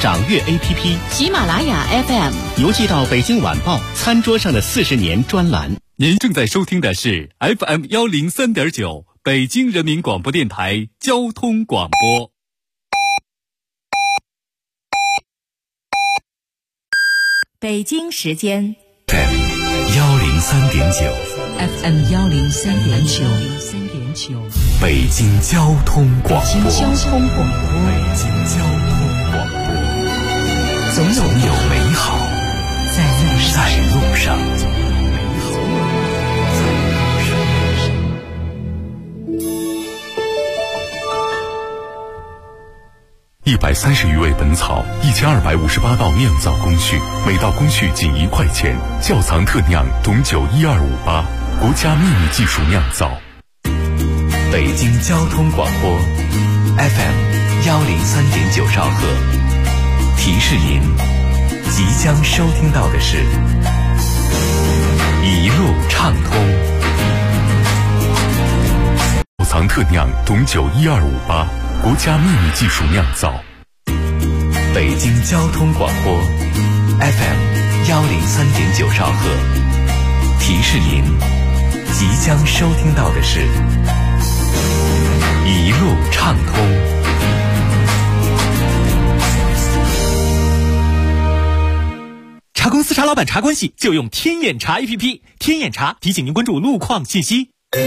掌阅 APP、 喜马拉雅 FM， 邮寄到北京晚报餐桌上的40年专栏。 您正在收听的是 FM 103.9北京人民广播电台交通广播。 北京时间 FM 103.9， 北京交通广播。总有美好在路上。130余味本草，1258道酿造工序，每道工序仅1块钱。窖藏特酿董酒12588，国家秘密技术酿造。北京交通广播 FM 103.9兆赫。提示您，即将收听到的是一路畅通。窖藏特酿董酒12588，国家秘密技术酿造。北京交通广播 FM 103.9兆赫。提示您，即将收听到的是一路畅通。 茶公司茶老板茶关系就用天眼查 APP， 天眼查提醒您关注路况信息。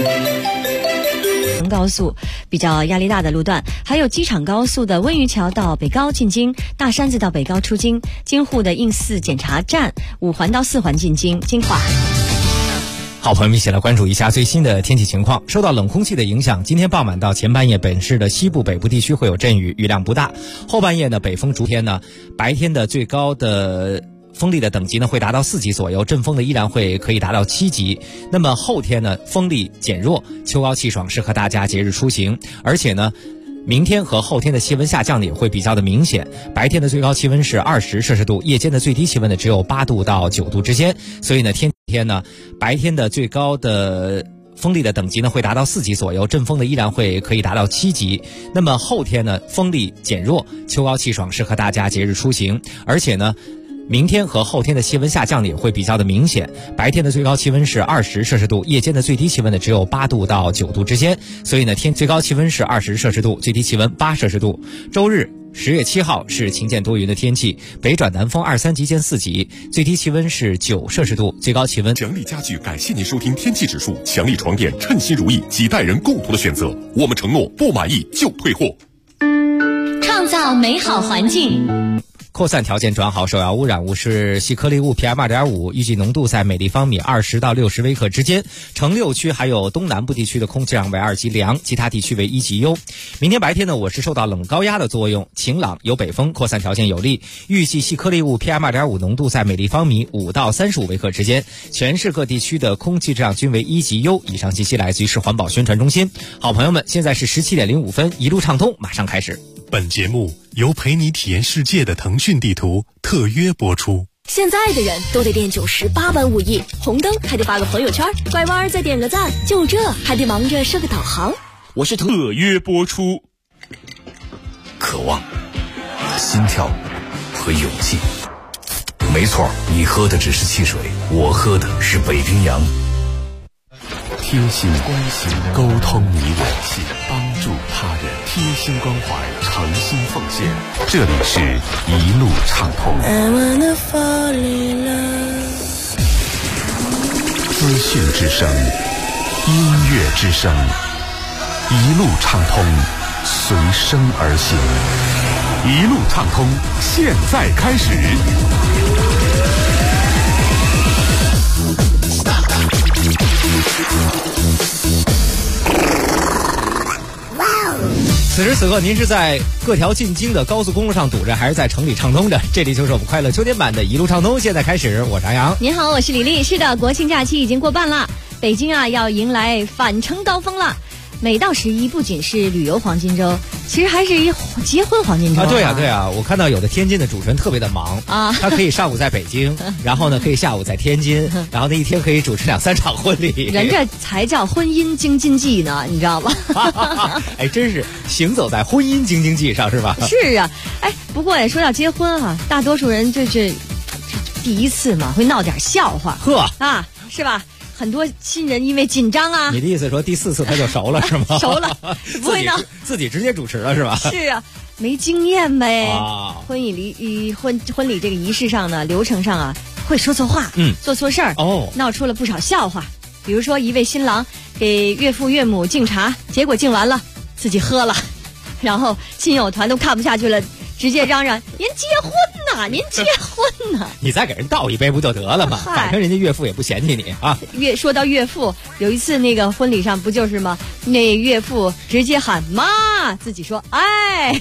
高速比较压力大的路段，还有机场高速的温榆桥到北高进京，大山子到北高出京，京沪的应4检查站，5环到4环进京，京化。 好，朋友们一起来关注一下最新的天气情况。受到冷空气的影响，今天傍晚到前半夜本市的西部北部地区会有阵雨，雨量不大。后半夜呢，北风逐天呢，白天的最高的风力的等级呢会达到4级左右，阵风呢依然会可以达到7级。那么后天呢，风力减弱，秋高气爽，适合大家节日出行。而且呢，明天和后天的气温下降也会比较的明显，白天的最高气温是20摄氏度，夜间的最低气温呢只有8度到9度之间。所以呢，天呢，白天的最高的风力的等级呢会达到4级左右，阵风呢依然会可以达到7级。那么后天呢，风力减弱，秋高气爽，适合大家节日出行。而且呢，明天和后天的气温下降也会比较的明显，白天的最高气温是20摄氏度，夜间的最低气温呢只有8度到9度之间。所以呢，最高气温是20摄氏度，最低气温8摄氏度。周日10月7号是晴间多云的天气，北转南风2、3级见4级，最低气温是9摄氏度，最高气温。 强力家具感谢您收听天气指数，强力床垫称心如意，几代人共同的选择，我们承诺不满意就退货。 创造美好环境。 扩散条件转好，首要污染物是细颗粒物 PM2.5， 预计浓度在每立方米20到60微克之间。城6区还有东南部地区的空气质量为2级良，其他地区为1级优。明天白天呢，我是受到冷高压的作用，晴朗有北风，扩散条件有利，预计细颗粒物 PM2.5 浓度在每立方米5到35微克之间。全市各地区的空气质量均为1级优。以上信息来自于市环保宣传中心。好朋友们，现在是17点05分，一路畅通马上开始。 本节目由陪你体验世界的腾讯地图特约播出。 现在的人都得练98般武艺，红灯还得发个朋友圈，拐弯再点个赞，就这还得忙着设个导航。 我是特约播出。 渴望、心跳和勇气。没错，你喝的只是汽水，我喝的是北冰洋。贴心关心，沟通你我，帮助他人，贴心关怀，诚心奉献。这里是一路畅通。资讯之声，音乐之声，一路畅通，随声而行。一路畅通，现在开始。 此时此刻，您是在各条进京的高速公路上堵着，还是在城里畅通着？这里就是我们快乐秋天版的一路畅通，现在开始，我是杨洋。 您好，我是李丽。是的，国庆假期已经过半了，北京啊要迎来返程高峰了。 每到11不仅是旅游黄金周，其实还是一结婚黄金周啊！对啊，对啊，我看到有的天津的主持人特别的忙啊，他可以上午在北京，然后呢可以下午在天津，然后那一天可以主持2、3场婚礼。 人这才叫婚姻京津冀呢，你知道吗？ 哎，真是行走在婚姻京津冀上是吧？ 是啊，哎，不过也说到结婚啊，大多数人这第一次嘛，会闹点笑话， 呵啊，是吧？很多新人因为紧张啊， 你的意思说第4次他就熟了是吗？ 熟了，不会闹， 自己直接主持了是吧？ 是啊，没经验呗。 啊， 婚礼这个仪式上呢，流程上啊，会说错话，做错事儿，闹出了不少笑话。比如说，一位新郎给岳父岳母敬茶，结果敬完了自己喝了，然后亲友团都看不下去了，直接嚷嚷：“您结婚呐，您结婚呐！” 你再给人倒一杯不就得了吗？反正人家岳父也不嫌弃你啊。 说到岳父，有一次那个婚礼上不就是吗？那岳父直接喊妈，自己说哎。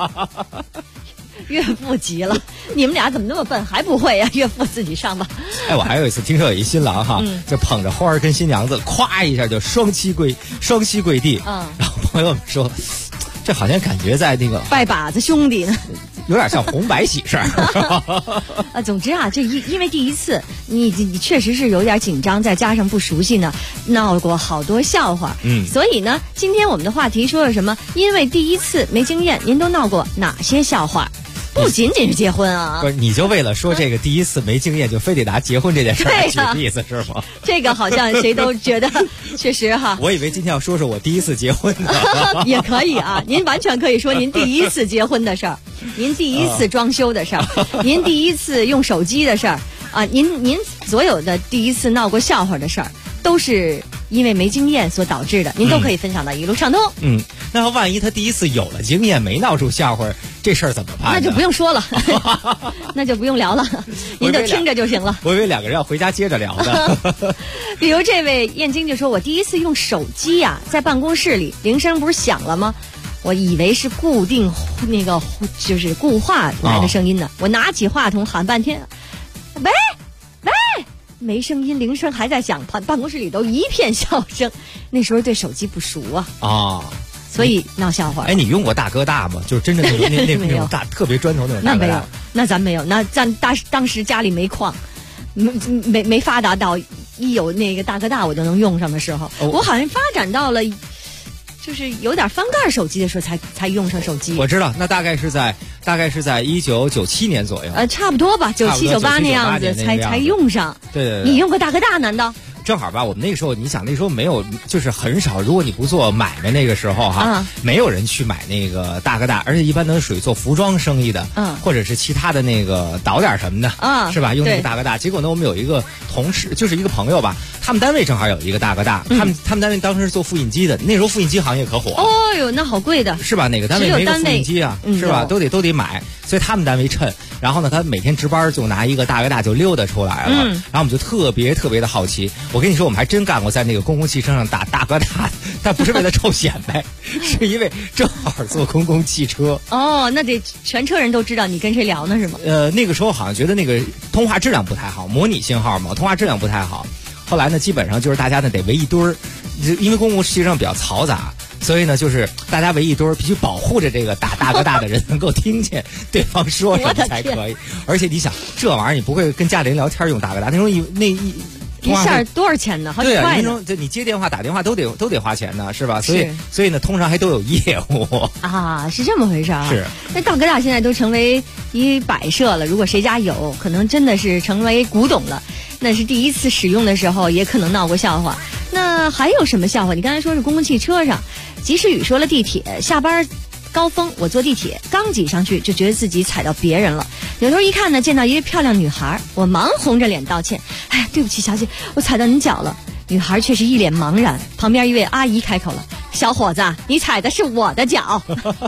岳父急了，你们俩怎么那么笨，还不会呀？岳父自己上吧。 哎，我还有一次听说有一新郎哈，就捧着花儿跟新娘子，咵一下就双膝跪地，然后朋友们说，这好像感觉在那个拜把子兄弟呢， 有点像红白喜事儿。 总之啊，这因为第一次，你确实是有点紧张，再加上不熟悉呢，闹过好多笑话。所以呢，今天我们的话题说了什么？因为第一次没经验，您都闹过哪些笑话？不仅仅是结婚啊， 不是你就为了说这个第一次没经验，就非得拿结婚这件事来举例子是吗？ 这个好像谁都觉得确实哈。 我以为今天要说说我第一次结婚呢。 也可以啊，您完全可以说您第一次结婚的事儿，您第一次装修的事儿，您第一次用手机的事儿啊，您所有的第一次闹过笑话的事儿，都是因为没经验所导致的，您都可以分享到一路畅通。 那万一他第一次有了经验，没闹出笑话，这事儿怎么办？ 那就不用说了，那就不用聊了，您就听着就行了。 我以为2个人要回家接着聊的。 比如这位燕京就说：“我第一次用手机呀，在办公室里，铃声不是响了吗？我以为是固定那个就是固话来的声音呢。我拿起话筒喊半天，喂。”没声音，铃声还在响，办公室里都一片笑声。那时候对手机不熟啊，所以闹笑话。 哎，你用过大哥大吗？就是真正那种大特别砖头那种大哥大。 那没有，那咱没有，那咱当时家里没矿，没发达到一有那个大哥大我就能用上的时候。我好像发展到了。就是有点翻盖手机的时候才用上手机。 我知道，那大概是在1997年左右。 差不多吧，97、98那样子才用上。 对。 你用过大哥大难道？ 正好吧，我们那个时候，你想那时候没有，就是很少。如果你不做买卖，那个时候哈，没有人去买那个大哥大，而且一般都是属于做服装生意的，或者是其他的那个导点什么的，是吧？用那个大哥大。结果呢，我们有一个同事，就是一个朋友吧，他们单位正好有一个大哥大，他们单位当时是做复印机的，那时候复印机行业可火。 哦哟，那好贵的， 是吧？哪个单位没个复印机啊？是吧？都得买，所以他们单位趁。然后呢，他每天值班就拿一个大哥大就溜达出来了，然后我们就特别的好奇。我跟你说，我们还真干过在那个公共汽车上打大哥大，但不是为了臭显摆，是因为正好坐公共汽车。 哦，那得全车人都知道你跟谁聊呢，是吗？ 那个时候好像觉得那个通话质量不太好，模拟信号嘛，通话质量不太好。后来呢，基本上就是大家呢得围一堆儿，因为公共汽车上比较嘈杂。所以呢，就是大家围一堆儿，必须保护着这个打大哥大的人能够听见对方说什么才可以。而且你想，这玩意儿你不会跟家里人聊天用大哥大，那时候一下多少钱呢？好几块呢。 对，你接电话打电话都得花钱呢，是吧？所以呢，通常还都有业务啊，是这么回事啊。 是。 那大哥大现在都成为一摆设了，如果谁家有，可能真的是成为古董了。那是第一次使用的时候，也可能闹过笑话。那还有什么笑话？你刚才说是公共汽车上，及时雨说了地铁下班高峰，我坐地铁刚挤上去就觉得自己踩到别人了，扭头一看呢，见到一位漂亮女孩，我忙红着脸道歉，哎呀，对不起小姐，我踩到您脚了。女孩却是一脸茫然，旁边一位阿姨开口了，小伙子，你踩的是我的脚。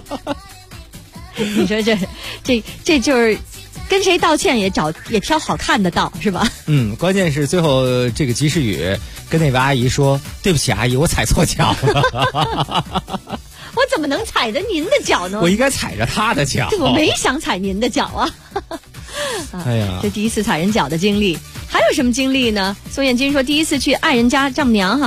你说这就是跟谁道歉也挑好看的道，是吧？ 关键是最后这个及时雨跟那位阿姨说，对不起阿姨，我踩错脚了。 我怎么能踩着您的脚呢？ 我应该踩着他的脚。 我没想踩您的脚啊。 哎呀， 这第一次踩人脚的经历，还有什么经历呢？宋燕金说，第一次去爱人家丈母娘哈，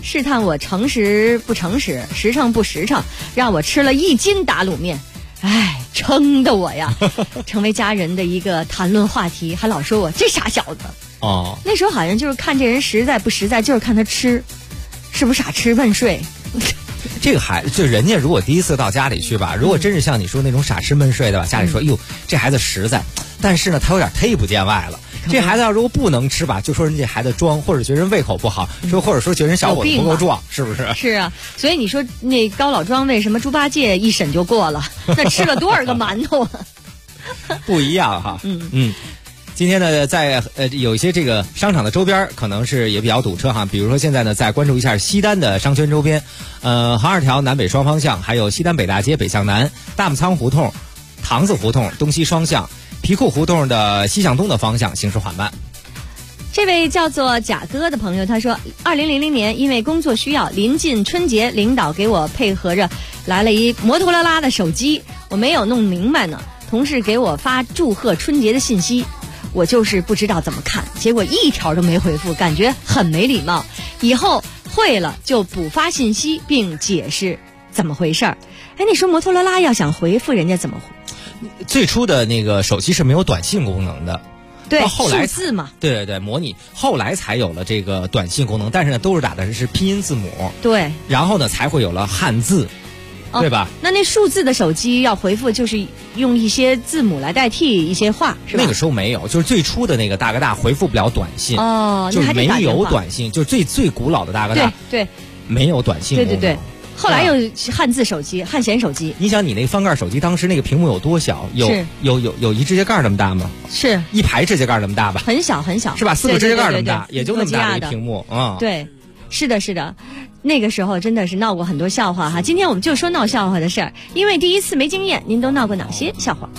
试探我诚实不诚实，实诚不实诚，让我吃了1斤打卤面。哎，撑的我呀，成为家人的一个谈论话题，还老说我这傻小子。 哦， 那时候好像就是看这人实在不实在，就是看他吃，是不是傻吃闷睡。 这个孩子就人家如果第一次到家里去吧，如果真是像你说那种傻吃闷睡的吧，家里说哟这孩子实在，但是呢他有点忒不见外了。这孩子要如果不能吃吧，就说人家孩子装，或者觉得人胃口不好，或者说觉得人小伙子不够壮，是不是？ 是啊，所以你说那高老庄为什么猪八戒一审就过了？那吃了多少个馒头啊？ 不一样哈。今天呢，在有一些这个商场的周边可能是也比较堵车哈，比如说现在呢，再关注一下西单的商圈周边，杭二条南北双方向，还有西单北大街北向南、大木仓胡同、塘子胡同东西双向、皮库胡同的西向东的方向行驶缓慢。 这位叫做贾哥的朋友他说，2000年因为工作需要，临近春节，领导给我配合着来了一摩托罗拉的手机，我没有弄明白呢，同事给我发祝贺春节的信息，我就是不知道怎么看，结果一条都没回复，感觉很没礼貌，以后会了就补发信息并解释怎么回事儿。哎，你说摩托罗拉要想回复人家怎么回？ 最初的那个手机是没有短信功能的， 对， 后来数字嘛， 对，模拟，后来才有了这个短信功能，但是呢都是打的是拼音字母， 对， 然后呢才会有了汉字，对吧？ 那数字的手机要回复就是用一些字母来代替一些话，是吧？ 那个时候没有，就是最初的那个大哥大回复不了短信，就是没有短信，就是最古老的大哥大， 对， 没有短信功能， 对。后来有汉字手机、汉显手机。 你想，你那翻盖手机当时那个屏幕有多小？有一指甲盖那么大吗？ 是一排指甲盖那么大吧？ 很小， 是吧？4个指甲盖那么大，也就那么大的一个屏幕啊。 对，是的。那个时候真的是闹过很多笑话哈。今天我们就说闹笑话的事儿，因为第一次没经验，您都闹过哪些笑话？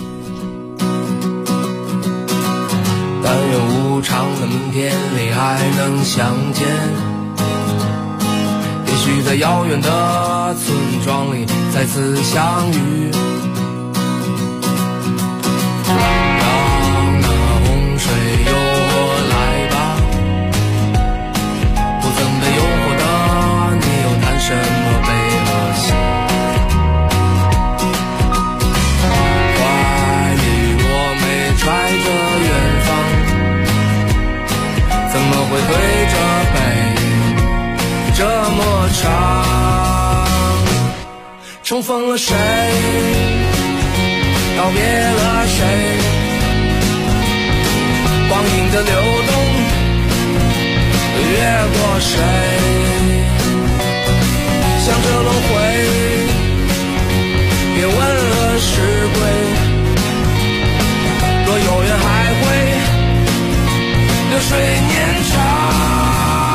但愿无常的明天里还能相见。也许在遥远的村庄里再次相遇，让那洪水由我来吧，不曾被诱惑的你又谈什么悲和喜？怀里若没揣着远方，怎么会对着背这么长？重逢了谁？告别了谁？光阴的流动越过谁？向着轮回，别问了是归。若有缘还会流水年长。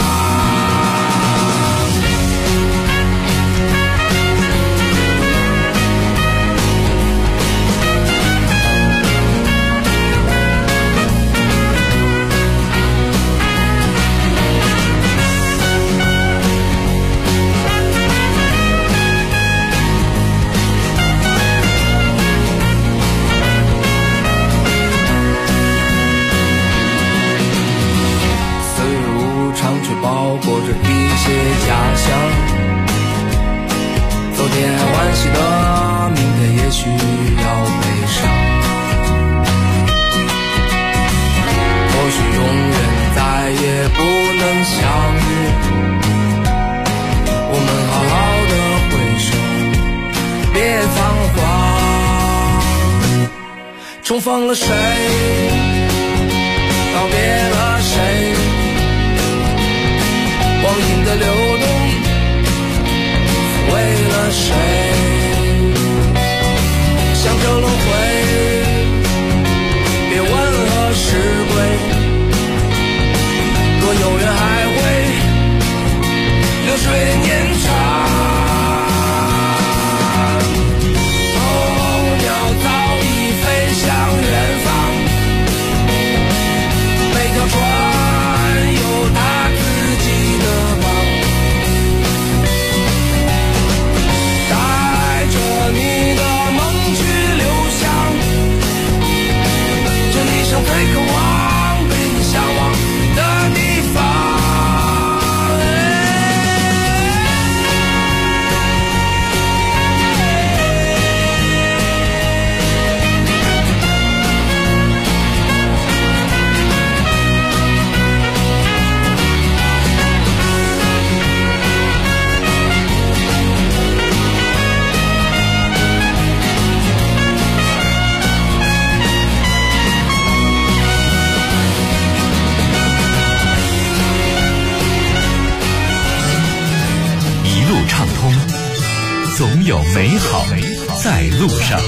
包裹着一些假象，昨天还欢喜的，明天也许要悲伤。或许永远再也不能相遇，我们好好的挥手，别仓皇。重逢了谁？告别了谁？光阴的流动为了谁？向着轮回，别问何时归。若有缘还会流水年长。候鸟早已飞向远方，每条有美好在路上。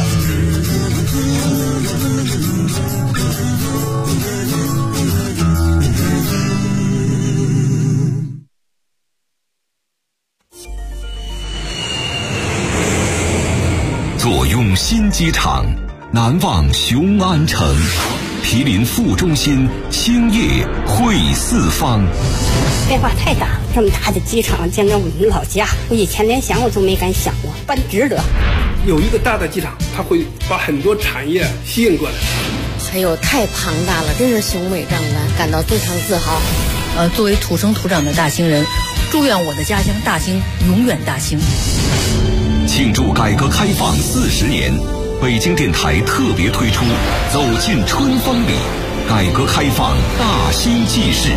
坐拥新机场，难忘雄安城。毗邻副中心，兴业汇四方。 变化太大了，这么大的机场，见着我们老家，我以前连想我都没敢想过，办值得。 有一个大的机场，它会把很多产业吸引过来。 还有太庞大了，真是雄伟壮观，感到非常自豪。 作为土生土长的大兴人，祝愿我的家乡大兴永远大兴。 庆祝改革开放40年，北京电台特别推出《走进春风里》，改革开放大兴纪事。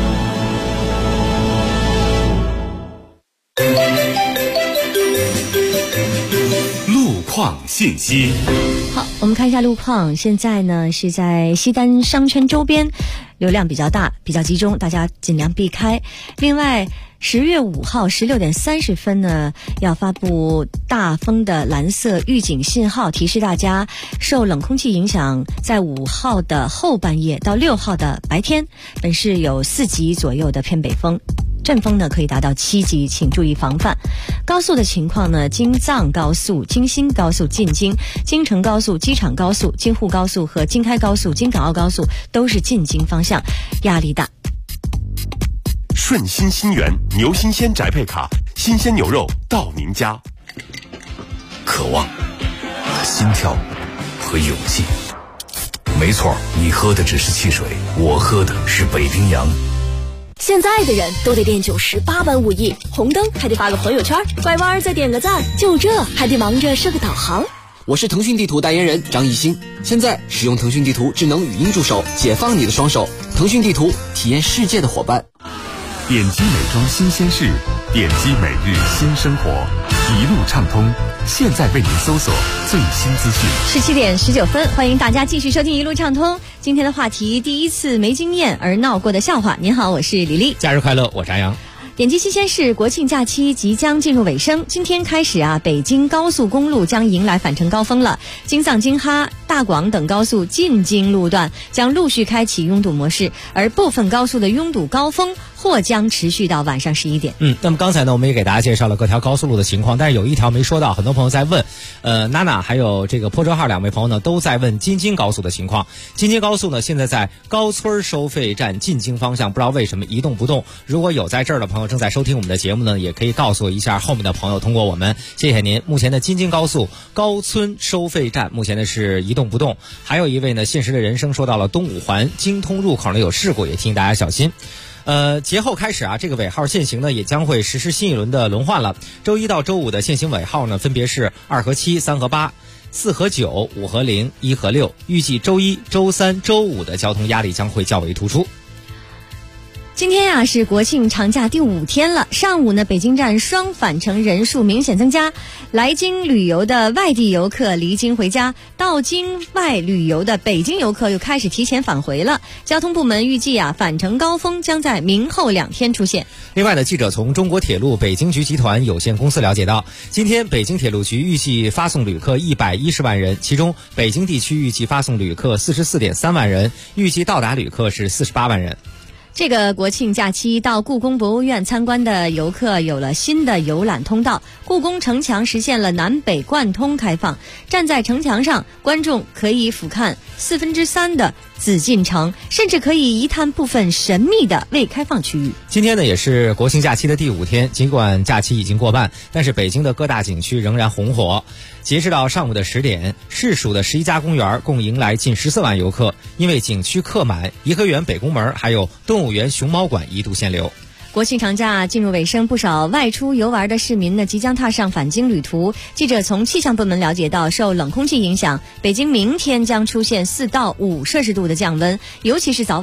路况信息。 好，我们看一下路况。现在呢是在西单商圈周边，流量比较大，比较集中，大家尽量避开。另外10月5号16点30分呢，要发布大风的蓝色预警信号，提示大家受冷空气影响，在5号的后半夜到6号的白天，本市有4级左右的偏北风。阵风呢可以达到7级，请注意防范。高速的情况呢，京藏高速、京新高速进京、京承高速、机场高速、京沪高速和京开高速、京港澳高速都是进京方向，压力大。 顺心新源牛新鲜宅配卡，新鲜牛肉到您家。 渴望、心跳和勇气。没错，你喝的只是汽水，我喝的是北冰洋。 现在的人都得练98般武艺，红灯还得发个朋友圈，拐弯再点个赞，就这还得忙着设个导航。 我是腾讯地图代言人张艺兴，现在使用腾讯地图智能语音助手，解放你的双手。腾讯地图，体验世界的伙伴。 点击美妆新鲜事，点击每日新生活，一路畅通。现在为您搜索最新资讯。 17点19分，欢迎大家继续收听一路畅通。今天的话题：第一次没经验而闹过的笑话。您好，我是李丽。 假日快乐，我是安阳。 点击新鲜事，国庆假期即将进入尾声。今天开始北京高速公路将迎来返程高峰了。京藏、京哈、大广等高速进京路段将陆续开启拥堵模式，而部分高速的拥堵高峰或将持续到晚上11点。 那么刚才呢，我们也给大家介绍了各条高速路的情况，但是有一条没说到，很多朋友在问，娜娜还有这个坡车号2位朋友呢都在问京津高速的情况。京津高速呢现在在高村收费站进京方向，不知道为什么一动不动。如果有在这儿的朋友正在收听我们的节目呢，也可以告诉我一下后面的朋友，通过我们，谢谢您。目前的京津高速高村收费站目前呢是一动不动。还有一位呢，现实的人生说到了东五环京通入口呢有事故，也提醒大家小心。节后开始这个尾号限行呢也将会实施新一轮的轮换了。周一到周五的限行尾号呢分别是2和7、3和8、4和9、5和0、1和6。预计周一、周三、周五的交通压力将会较为突出。 今天是国庆长假第5天了。上午呢，北京站双返程人数明显增加，来京旅游的外地游客离京回家，到京外旅游的北京游客又开始提前返回了。交通部门预计返程高峰将在明后2天出现。 另外呢，记者从中国铁路北京局集团有限公司了解到，今天北京铁路局预计发送旅客110万人，其中北京地区预计发送旅客44.3万人，预计到达旅客是48万人。 这个国庆假期到故宫博物院参观的游客有了新的游览通道，故宫城墙实现了南北贯通开放，站在城墙上，观众可以俯瞰3/4的紫禁城，甚至可以一探部分神秘的未开放区域。 今天呢也是国庆假期的第5天，尽管假期已经过半，但是北京的各大景区仍然红火。截止到上午的10点，市属的11家公园共迎来近14万游客，因为景区客满，颐和园北宫门还有动物园熊猫馆一度限流。 国庆长假进入尾声，不少外出游玩的市民呢即将踏上返京旅途。记者从气象部门了解到，受冷空气影响，北京明天将出现4到5摄氏度的降温，尤其是早晚。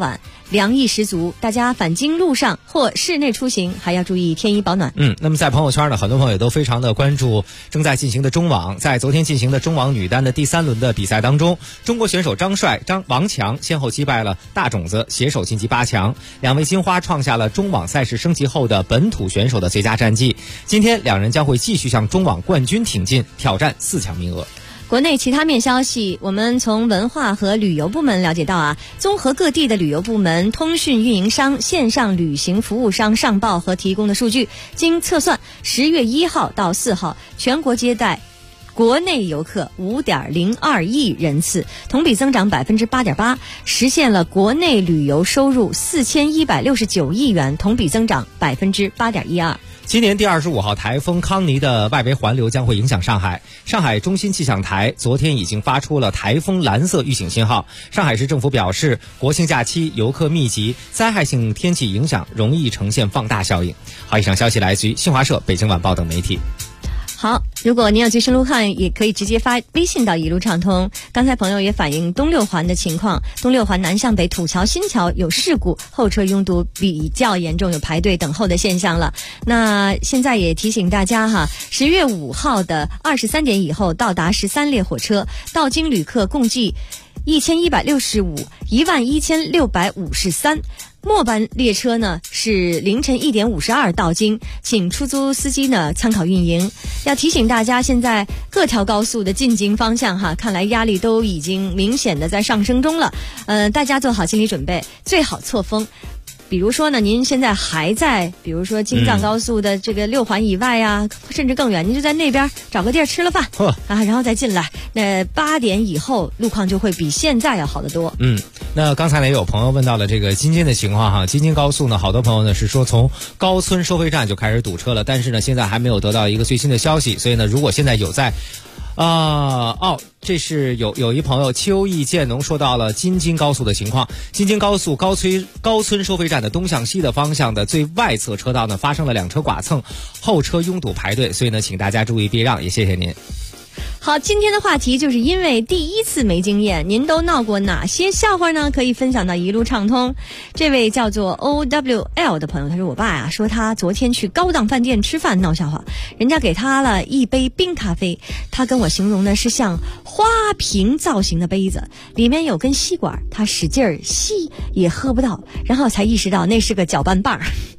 凉意十足，大家返京路上或室内出行还要注意添衣保暖。 那么在朋友圈呢，很多朋友都非常的关注正在进行的中网。在昨天进行的中网女单的第3轮的比赛当中，中国选手张帅、王强先后击败了大种子，携手晋级8强，两位金花创下了中网赛事升级后的本土选手的最佳战绩。今天两人将会继续向中网冠军挺进，挑战4强名额。 国内其他面消息，我们从文化和旅游部门了解到综合各地的旅游部门、通讯运营商、线上旅行服务商上报和提供的数据，经测算，10月1号到4号，全国接待国内游客5.02亿人次，同比增长8.8%，实现了国内旅游收入4169亿元，同比增长8.12%。 今年第25号台风康尼的外围环流将会影响上海。上海中心气象台昨天已经发出了台风蓝色预警信号。上海市政府表示，国庆假期游客密集，灾害性天气影响容易呈现放大效应。好，以上消息来自于新华社、北京晚报等媒体。 好，如果您要去深路看，也可以直接发微信到一路畅通。刚才朋友也反映东六环的情况，东六环南向北土桥新桥有事故，后车拥堵比较严重，有排队等候的现象了。那现在也提醒大家10月5号的23点以后到达13列火车，到京旅客共计1165， 11653。末班列车呢是凌晨1点52到京，请出租司机呢参考运营。要提醒大家，现在各条高速的进京方向看来压力都已经明显的在上升中了。大家做好心理准备，最好错峰。比如说呢，您现在还在，比如说京藏高速的这个6环以外甚至更远，您就在那边找个地儿吃了饭然后再进来。那8点以后路况就会比现在要好得多。 那刚才呢也有朋友问到了这个京津的情况京津高速呢，好多朋友呢是说从高村收费站就开始堵车了，但是呢现在还没有得到一个最新的消息，所以呢如果现在有在这是有一朋友秋意渐浓说到了京津高速的情况。京津高速高村收费站的东向西的方向的最外侧车道呢发生了2车剐蹭，后车拥堵排队，所以呢请大家注意避让，也谢谢您。 好，今天的话题就是因为第一次没经验，您都闹过哪些笑话呢？可以分享到一路畅通。这位叫做 OWL 的朋友，他说我爸说他昨天去高档饭店吃饭闹笑话，人家给他了一杯冰咖啡，他跟我形容的是像花瓶造型的杯子，里面有根吸管，他使劲儿吸也喝不到，然后才意识到那是个搅拌棒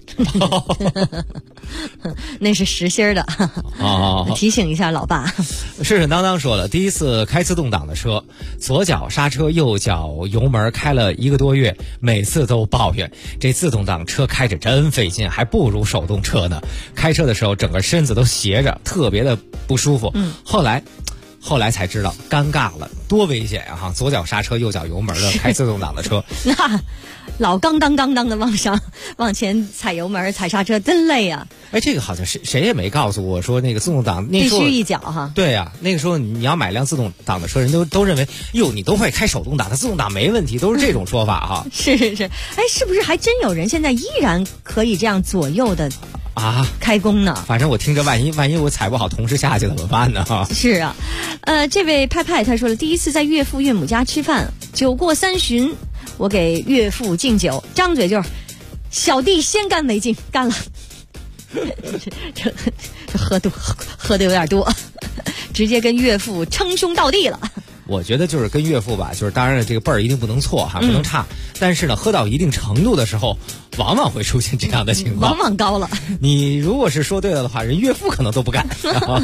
那是实心的提醒一下老爸。 顺顺当当说了，第一次开自动挡的车，左脚刹车右脚油门，开了1个多月，每次都抱怨这自动挡车开着真费劲，还不如手动车呢。开车的时候整个身子都斜着，特别的不舒服。后来才知道尴尬了，多危险左脚刹车右脚油门的开自动挡的车那老刚当的往前踩油门踩刹车真累啊。 这个好像谁也没告诉我说那个自动挡必须一脚对那个时候你要买辆自动挡的车，人都认为你都会开手动挡，它自动挡没问题，都是这种说法是是不是还真有人现在依然可以这样左右的开工呢？ 反正我听着万一我踩不好同时下去怎么办呢是这位派他说了，第一次在岳父岳母家吃饭，酒过3巡，我给岳父敬酒，张嘴就是小弟先干为敬，干了这喝的有点多，直接跟岳父称兄道弟了。 我觉得就是跟岳父吧，就是当然这个辈儿一定不能错不能差，但是呢喝到一定程度的时候往往会出现这样的情况， 往往高了。 你如果是说对了的话，人岳父可能都不干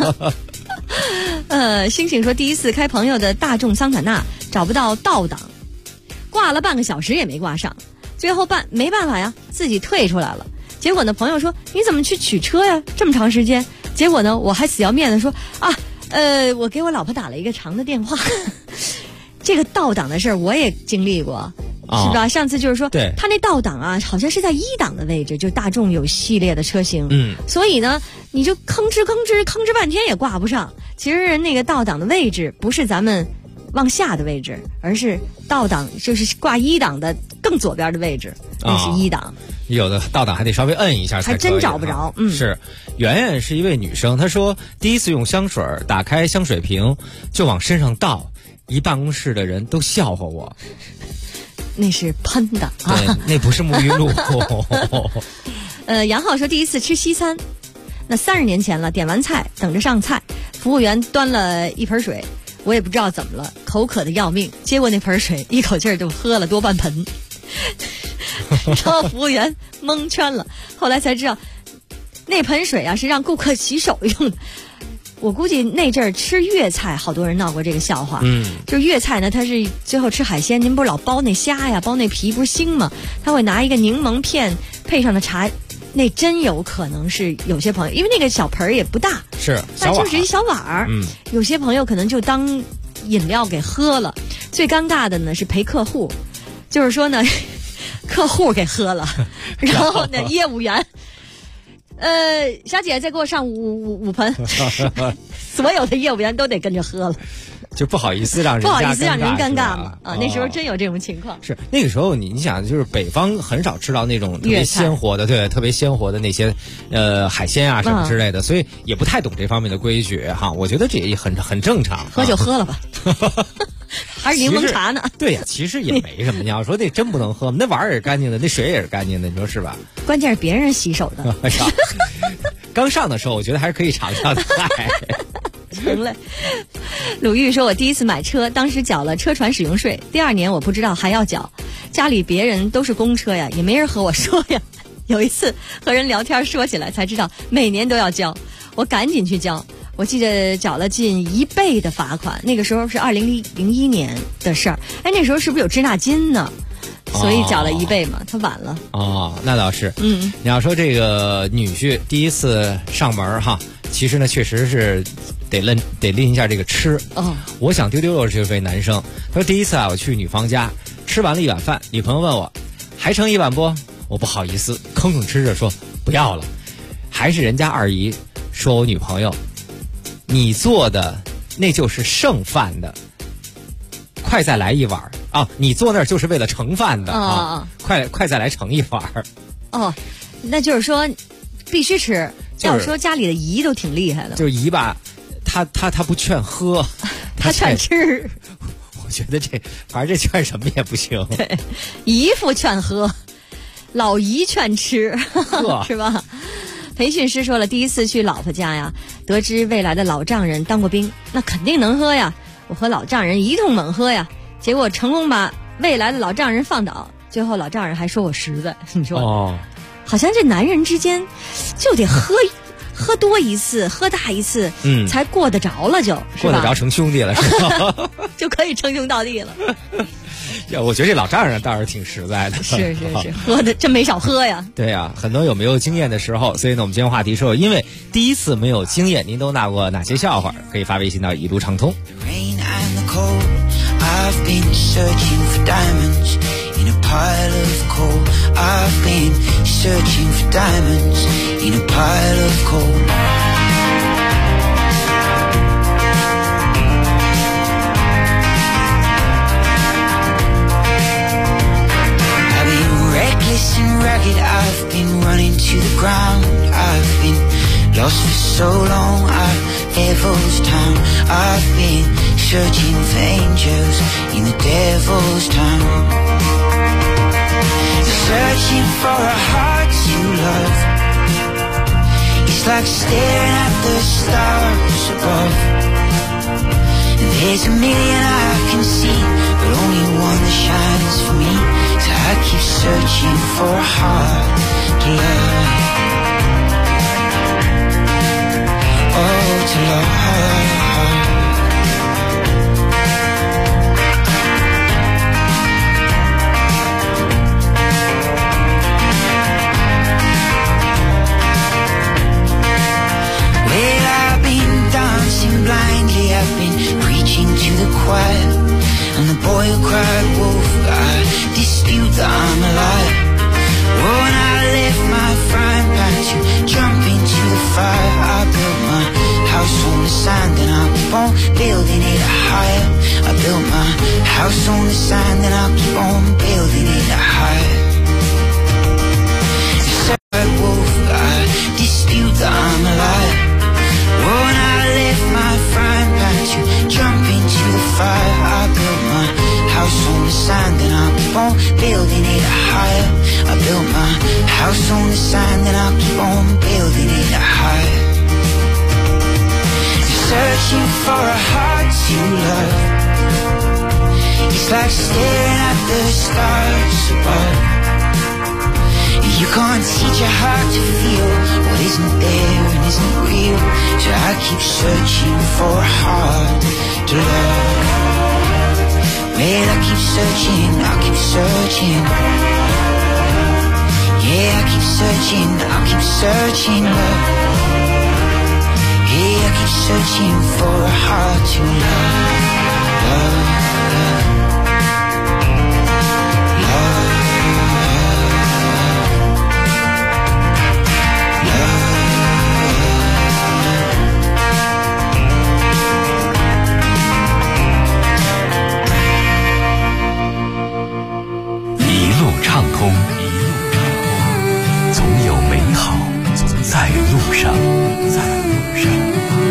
星星说第一次开朋友的大众桑塔纳找不到倒档，挂了半个小时也没挂上，最后没办法呀，自己退出来了。结果呢朋友说你怎么去取车呀，这么长时间？结果呢我还死要面子说我给我老婆打了一个长的电话这个倒档的事儿我也经历过是吧？上次就是说他那倒档好像是在1档的位置，就大众有系列的车型所以呢你就吭哧半天也挂不上。其实人那个倒档的位置不是咱们往下的位置，而是倒档就是挂1档的更左边的位置，那是1档。 有的倒档还得稍微摁一下才可以， 还真找不着。 是圆圆是一位女生，她说第一次用香水打开香水瓶就往身上倒，一办公室的人都笑话我。 那是喷的啊， 对，那不是沐浴露。 杨浩说第一次吃西餐，那30年前了，点完菜等着上菜，服务员端了一盆水，我也不知道怎么了，口渴的要命，接过那盆水一口气儿就喝了多半盆，然后服务员蒙圈了，后来才知道那盆水啊是让顾客洗手用的。我估计那阵儿吃粤菜，好多人闹过这个笑话。就是粤菜呢，它是最后吃海鲜，您不是老剥那虾呀，剥那皮不是腥吗？他会拿一个柠檬片配上的茶，那真有可能是有些朋友，因为那个小盆儿也不大， 是， 那就是一小碗儿。有些朋友可能就当饮料给喝了。最尴尬的呢是陪客户，就是说呢，客户给喝了，然后呢，业务员。小姐再给我上五盆，所有的业务员都得跟着喝了， 就不好意思让人尴尬嘛啊！那时候真有这种情况。 是那个时候你想，就是北方很少吃到那种特别鲜活的，对，特别鲜活的那些海鲜啊什么之类的，所以也不太懂这方面的规矩哈。我觉得这也很正常， 喝就喝了吧。还是柠檬茶呢？ 对呀，其实也没什么。你要说那真不能喝，那碗也是干净的，那水也是干净的，你说是吧？ 关键是别人洗手的。 刚上的时候，我觉得还是可以尝尝的。 成了。鲁豫说：“我第一次买车，当时缴了车船使用税，第2年我不知道还要缴，家里别人都是公车呀，也没人和我说呀。有一次和人聊天说起来，才知道每年都要交，我赶紧去交。”我记得缴了近1倍的罚款，那个时候是2001年的事儿。哎，那时候是不是有滞纳金呢？所以缴了1倍嘛，他晚了。 哦，那倒是。你要说这个女婿第一次上门哈，其实呢确实是得拎一下这个吃。我想丢了这位男生，他说第一次啊，我去女方家吃完了1碗饭，女朋友问我还盛1碗不？我不好意思，吭吭吃着说不要了，还是人家二姨说我女朋友。你做的那就是剩饭的，快再来1碗啊！你坐那儿就是为了盛饭的啊！快再来盛1碗。 哦，那就是说必须吃。要说家里的姨都挺厉害的， 就是姨吧，她不劝喝， 她劝吃。 我觉得反正这劝什么也不行。 对，姨父劝喝，老姨劝吃，是吧？培训师说了，第一次去老婆家呀，得知未来的老丈人当过兵，那肯定能喝呀。我和老丈人一通猛喝呀，结果成功把未来的老丈人放倒，最后老丈人还说我实在。你说，好像这男人之间就得喝多一次，喝大一次，才过得着了， 过得着成兄弟了，是吧？ 就可以称兄道弟了。 我觉得这老丈人倒是挺实在的， 是，喝的真没少喝呀。 对呀，很多有没有经验的时候，所以呢，我们今天话题说，因为第一次没有经验，您都闹过哪些笑话？可以发微信到一路畅通。 I've been running to the ground. I've been lost for so long. I've devil's town. I've been searching for angels in the devil's town. Searching for a heart to love. It's like staring at the stars above. And there's a million I can see, but only one that shines for me. So I keep searching for a heart to love. Oh, to love. Well, I've been dancing blindly, I've been preaching to the choir. And the boy who cried wolf, I dispute that I'm alive. Oh, and I left my frying pan to jump into the fire. I built my house on the sand and I keep on building it higher. I built my house on the sand and I keep on building it higher. The cried wolf, I dispute that I'm alive. Oh, and I left my frying pan to jump into the fire. I built my house on the sand and I keep on building it higher. I built my house on the sand and I'll keep on building it higher. Searching for a heart to love. It's like staring at the stars above. You can't teach a heart to feel what isn't there and isn't real. So I keep searching for a heart to love. Well, I keep searching, I'll keep searching. Yeah, I keep searching, I'll keep searching, love. Yeah, I keep searching for a heart to love. Love, love, love. 畅通，总有美好在路上，在路上。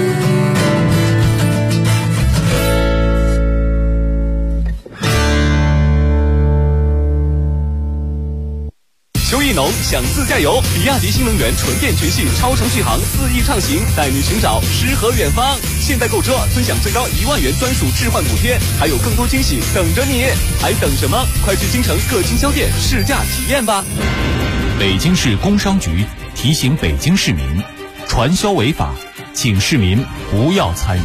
秋意浓，想自驾游，比亚迪新能源纯电全系超程续航4亿畅行，带你寻找诗和远方。现在购车尊享最高1万元专属置换补贴，还有更多惊喜等着你，还等什么？快去京城各经销店试驾体验吧。 北京市工商局提醒北京市民，传销违法，请市民不要参与。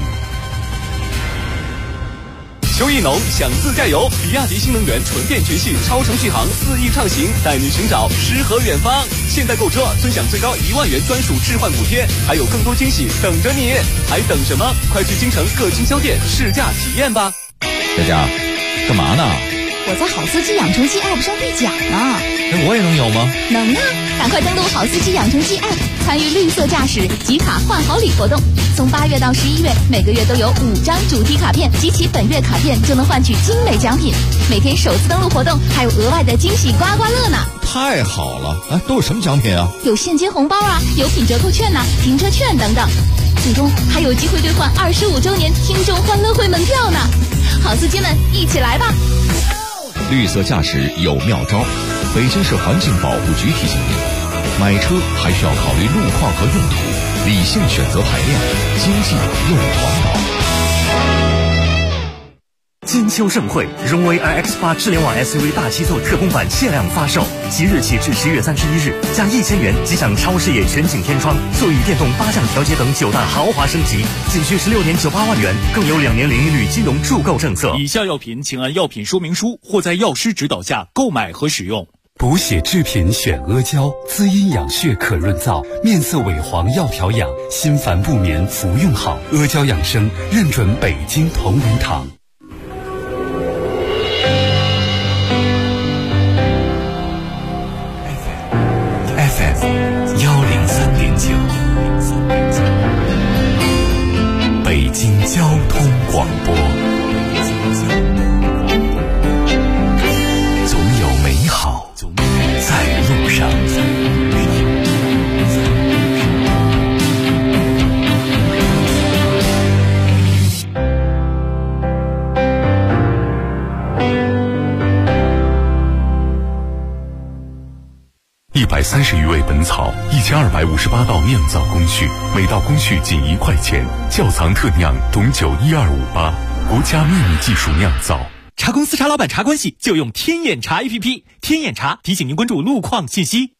秋意浓，想自驾游，比亚迪新能源纯电全系超程续航4亿畅行，带你寻找诗和远方。现在购车尊享最高1万元专属置换补贴，还有更多惊喜等着你，还等什么？快去京城各经销店试驾体验吧。 佳佳，干嘛呢？ 我在好司机养成记 App 上兑奖呢。 我也能有吗？ 能啊！赶快登录好司机养成记 App， 参与绿色驾驶集卡换好礼活动。从8月到11月，每个月都有5张主题卡片，集齐本月卡片就能换取精美奖品。每天首次登录活动还有额外的惊喜刮刮乐呢！ 太好了！哎，都有什么奖品啊？ 有现金红包啊，有品折扣券呐、停车券等等。最终还有机会兑换25周年听众欢乐会门票呢！好司机们，一起来吧！ 绿色驾驶有妙招，北京市环境保护局提醒您：买车还需要考虑路况和用途，理性选择排量，经济又环保。 金秋盛会，荣威 iX8 智联网 SUV 大七座特供版限量发售，即日起至10月31日，加1000元即享超视野全景天窗、座椅电动8降调节等9大豪华升级，仅需16年98万元，更有2年零利率金融助购政策。 以下药品请按药品说明书或在药师指导下购买和使用。 补血制品选阿胶，滋阴养血可润燥，面色萎黄要调养，心烦不眠服用好。阿胶养生认准北京同仁堂。FM103.9，北京交通广播。总有美好在路上。 130余味本草，1258道酿造工序，每道工序仅1块钱。窖藏特酿董酒12588，国家秘密技术酿造。 茶公司茶老板茶关系就用天眼查 APP， 天眼查提醒您关注路况信息。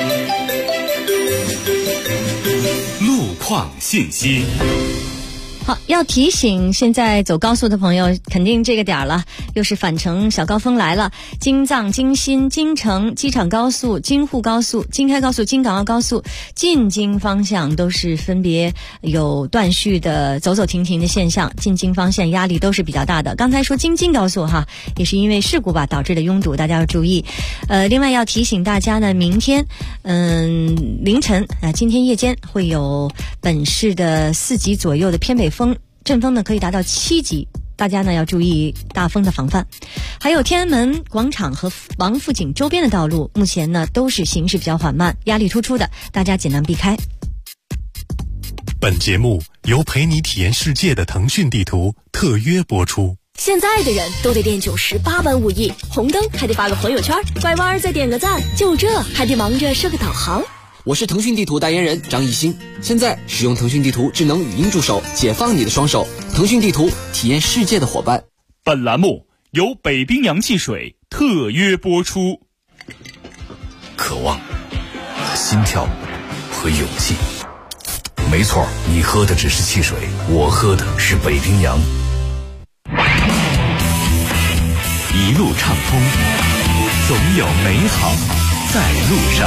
路况信息。 好，要提醒现在走高速的朋友，肯定这个点儿了，又是返程小高峰来了。京藏、京新、京承、机场高速、京沪高速、京开高速、京港澳高速进京方向都是分别有断续的走走停停的现象，进京方向压力都是比较大的。刚才说京津高速哈，也是因为事故吧导致的拥堵，大家要注意。另外要提醒大家呢，明天凌晨今天夜间会有本市的4级左右的偏北风，阵风呢可以达到7级，大家呢要注意大风的防范。还有天安门广场和王府井周边的道路，目前呢都是行驶比较缓慢，压力突出的，大家尽量避开。 本节目由陪你体验世界的腾讯地图特约播出。 现在的人都得练98般武艺，红灯还得发个朋友圈，拐弯再点个赞，就这还得忙着设个导航。 我是腾讯地图代言人张艺兴，现在使用腾讯地图智能语音助手，解放你的双手。腾讯地图，体验世界的伙伴。 本栏目由北冰洋汽水特约播出。 渴望、心跳和勇气。没错，你喝的只是汽水，我喝的是北冰洋。 一路畅通，总有美好在路上。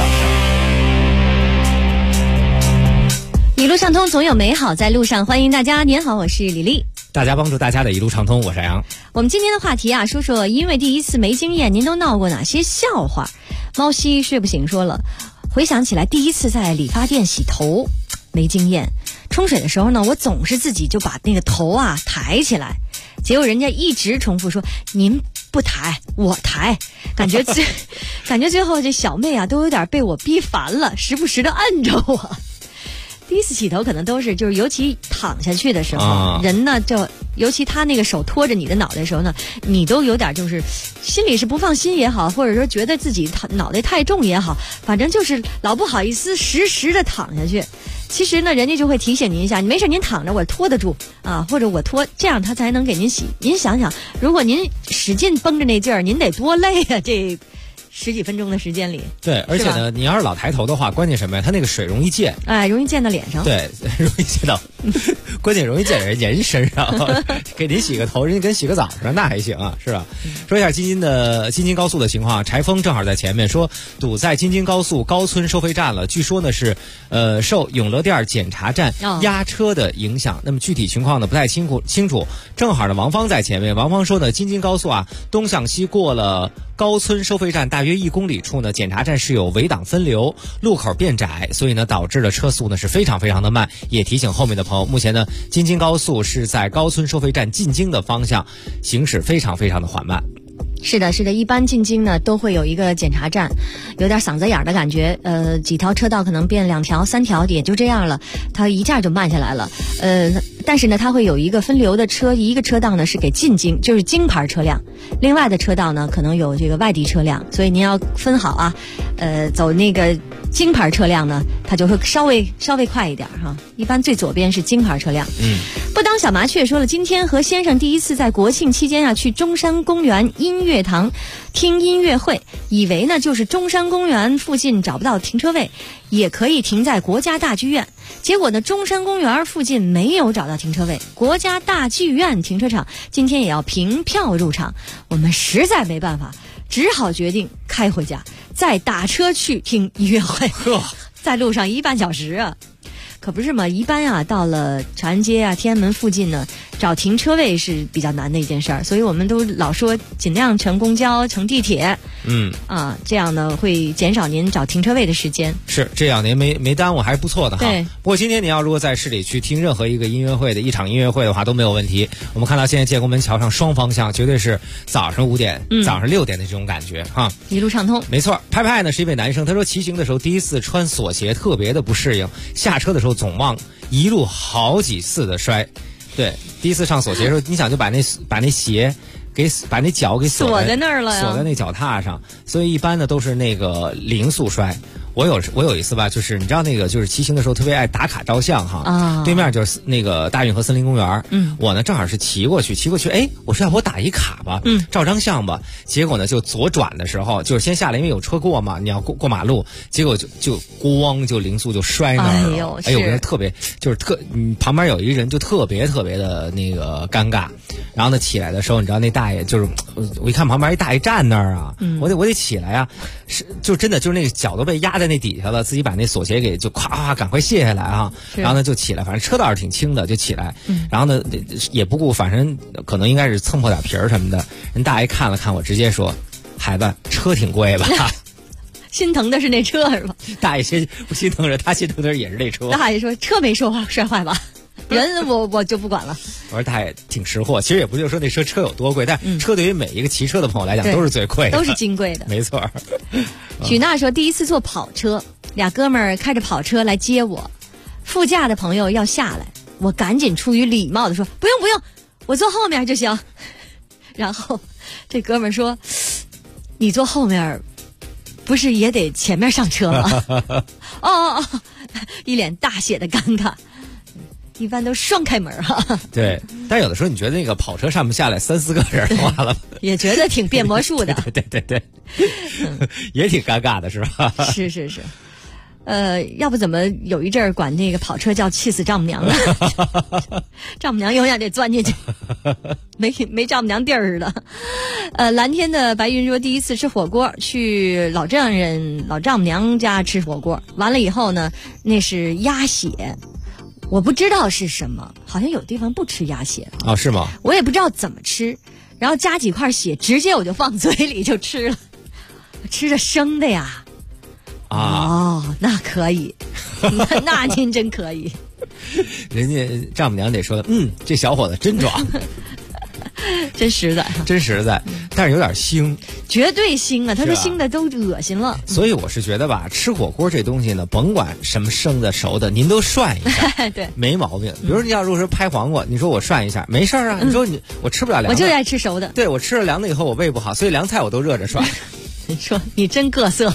一路畅通，总有美好在路上。欢迎大家，您好，我是李丽。 大家帮助大家的一路畅通，我是杨。 我们今天的话题啊，说说因为第一次没经验，您都闹过哪些笑话？猫西睡不醒说了，回想起来第一次在理发店洗头，没经验，冲水的时候呢，我总是自己就把那个头啊抬起来，结果人家一直重复说您不抬我抬，感觉最后这小妹啊都有点被我逼烦了，时不时的摁着我。第一次洗头可能都是就是尤其躺下去的时候，人呢就尤其他那个手托着你的脑袋的时候呢，你都有点就是心里是不放心也好，或者说觉得自己脑袋太重也好，反正就是老不好意思实时的躺下去。其实呢，人家就会提醒您一下，你没事您躺着，我拖得住啊，或者我拖，这样他才能给您洗。您想想，如果您使劲绷着那劲儿，您得多累啊！这10几分钟的时间里。对， 而且呢，你要是老抬头的话，关键什么呀？它那个水容易溅， 容易溅到脸上。对， 容易溅到，关键容易溅人身上。给您洗个头，人家跟洗个澡似的，那还行啊，是吧？说一下京津高速的情况，柴丰正好在前面，说堵在京津高速高村收费站了。据说呢是受永乐店检查站压车的影响。那么具体情况呢不太清楚。正好呢王芳在前面，王芳说呢京津高速啊东向西过了高村收费站大约1公里处呢，检查站是有围挡分流，路口变窄，所以呢导致了车速呢是非常非常的慢。也提醒后面的朋友，目前呢京津高速是在高村收费站进京的方向行驶非常非常的缓慢。 是的，一般进京呢都会有一个检查站，有点嗓子眼的感觉，几条车道可能变2条3条，也就这样了，它一下就慢下来了。但是呢它会有一个分流的车，一个车道呢是给进京，就是京牌车辆，另外的车道呢可能有这个外地车辆，所以您要分好啊。走那个京牌车辆呢，它就会稍微快一点哈。一般最左边是京牌车辆。不当小麻雀说了，今天和先生第一次在国庆期间啊去中山公园音乐堂听音乐会，以为呢就是中山公园附近找不到停车位，也可以停在国家大剧院。结果呢中山公园附近没有找到停车位，国家大剧院停车场今天也要凭票入场，我们实在没办法，只好决定开回家，再打车去听音乐会。在路上1半小时啊。可不是嘛，一般啊到了长安街啊天安门附近呢，找停车位是比较难的一件事儿，所以我们都老说尽量乘公交乘地铁，这样呢会减少您找停车位的时间。是这2年没耽误，还是不错的哈。对。不过今天你要如果在市里去听任何一个音乐会的一场音乐会的话都没有问题。我们看到现在建国门桥上双方向绝对是早上5点、早上6点的这种感觉哈，一路畅通。没错，派派呢是一位男生，他说骑行的时候第一次穿锁鞋特别的不适应，下车的时候总忘，一路好几次的摔。对，第一次上锁鞋的时候，你想就把那鞋把那脚给锁在那儿了呀，锁在那脚踏上，所以一般呢都是那个零速摔。我有一次吧，就是你知道那个就是骑行的时候特别爱打卡照相哈，对面就是那个大运河森林公园，我呢正好是骑过去，我说要不我打一卡吧，照张相吧，结果呢就左转的时候就是先下来，因为有车过嘛，你要过马路，结果就咣就零速就摔那儿了，哎呦，我特别就是旁边有一人就特别的那个尴尬，然后呢起来的时候，你知道那大爷就是我一看旁边一大爷站那儿啊，我得起来呀，是就真的就是那个脚都被压在那底下了，自己把那锁鞋给就咵赶快卸下来啊，然后呢就起来，反正车倒是挺轻的，就起来，然后呢也不顾，反正可能应该是蹭破点皮儿什么的。人大爷看了看我，直接说：“孩子，车挺贵吧？”心疼的是那车是吧？大爷不心疼着，他心疼的也是那车。大爷说：“车没摔坏吧？”人我就不管了。我说大爷挺识货，其实也不就是说那车有多贵，但车对于每一个骑车的朋友来讲都是最贵的，都是金贵的，没错。许娜说第一次坐跑车，2哥们儿开着跑车来接我，副驾的朋友要下来，我赶紧出于礼貌的说不用，我坐后面就行。 然后这哥们儿说：“你坐后面，不是也得前面上车吗？”哦，一脸大写的尴尬。一般都双开门啊。 对，但有的时候你觉得那个跑车上不下来3-4个人完了， 也觉得挺变魔术的。 对，也挺尴尬的是吧？ 是。要不怎么有一阵儿管那个跑车叫气死丈母娘呢？丈母娘永远得钻进去，没丈母娘地儿似的。蓝天的白云说第一次吃火锅，去老丈母娘家吃火锅，完了以后呢，那是鸭血。我不知道是什么，好像有地方不吃鸭血哦，是吗？ 我也不知道怎么吃，然后加几块血，直接我就放嘴里就吃了，吃着生的呀。哦，那可以，那您真可以。 人家丈母娘得说，这小伙子真壮， 真实在， 但是有点腥， 绝对腥啊！他说腥的都恶心了。 所以我是觉得吧，吃火锅这东西呢，甭管什么生的熟的，您都涮一下， 对， 没毛病。比如你要如果说拍黄瓜，你说我涮一下，没事啊。你说我吃不了凉的， 我就爱吃熟的。 对，我吃了凉的以后我胃不好，所以凉菜我都热着涮。 你说你真各色。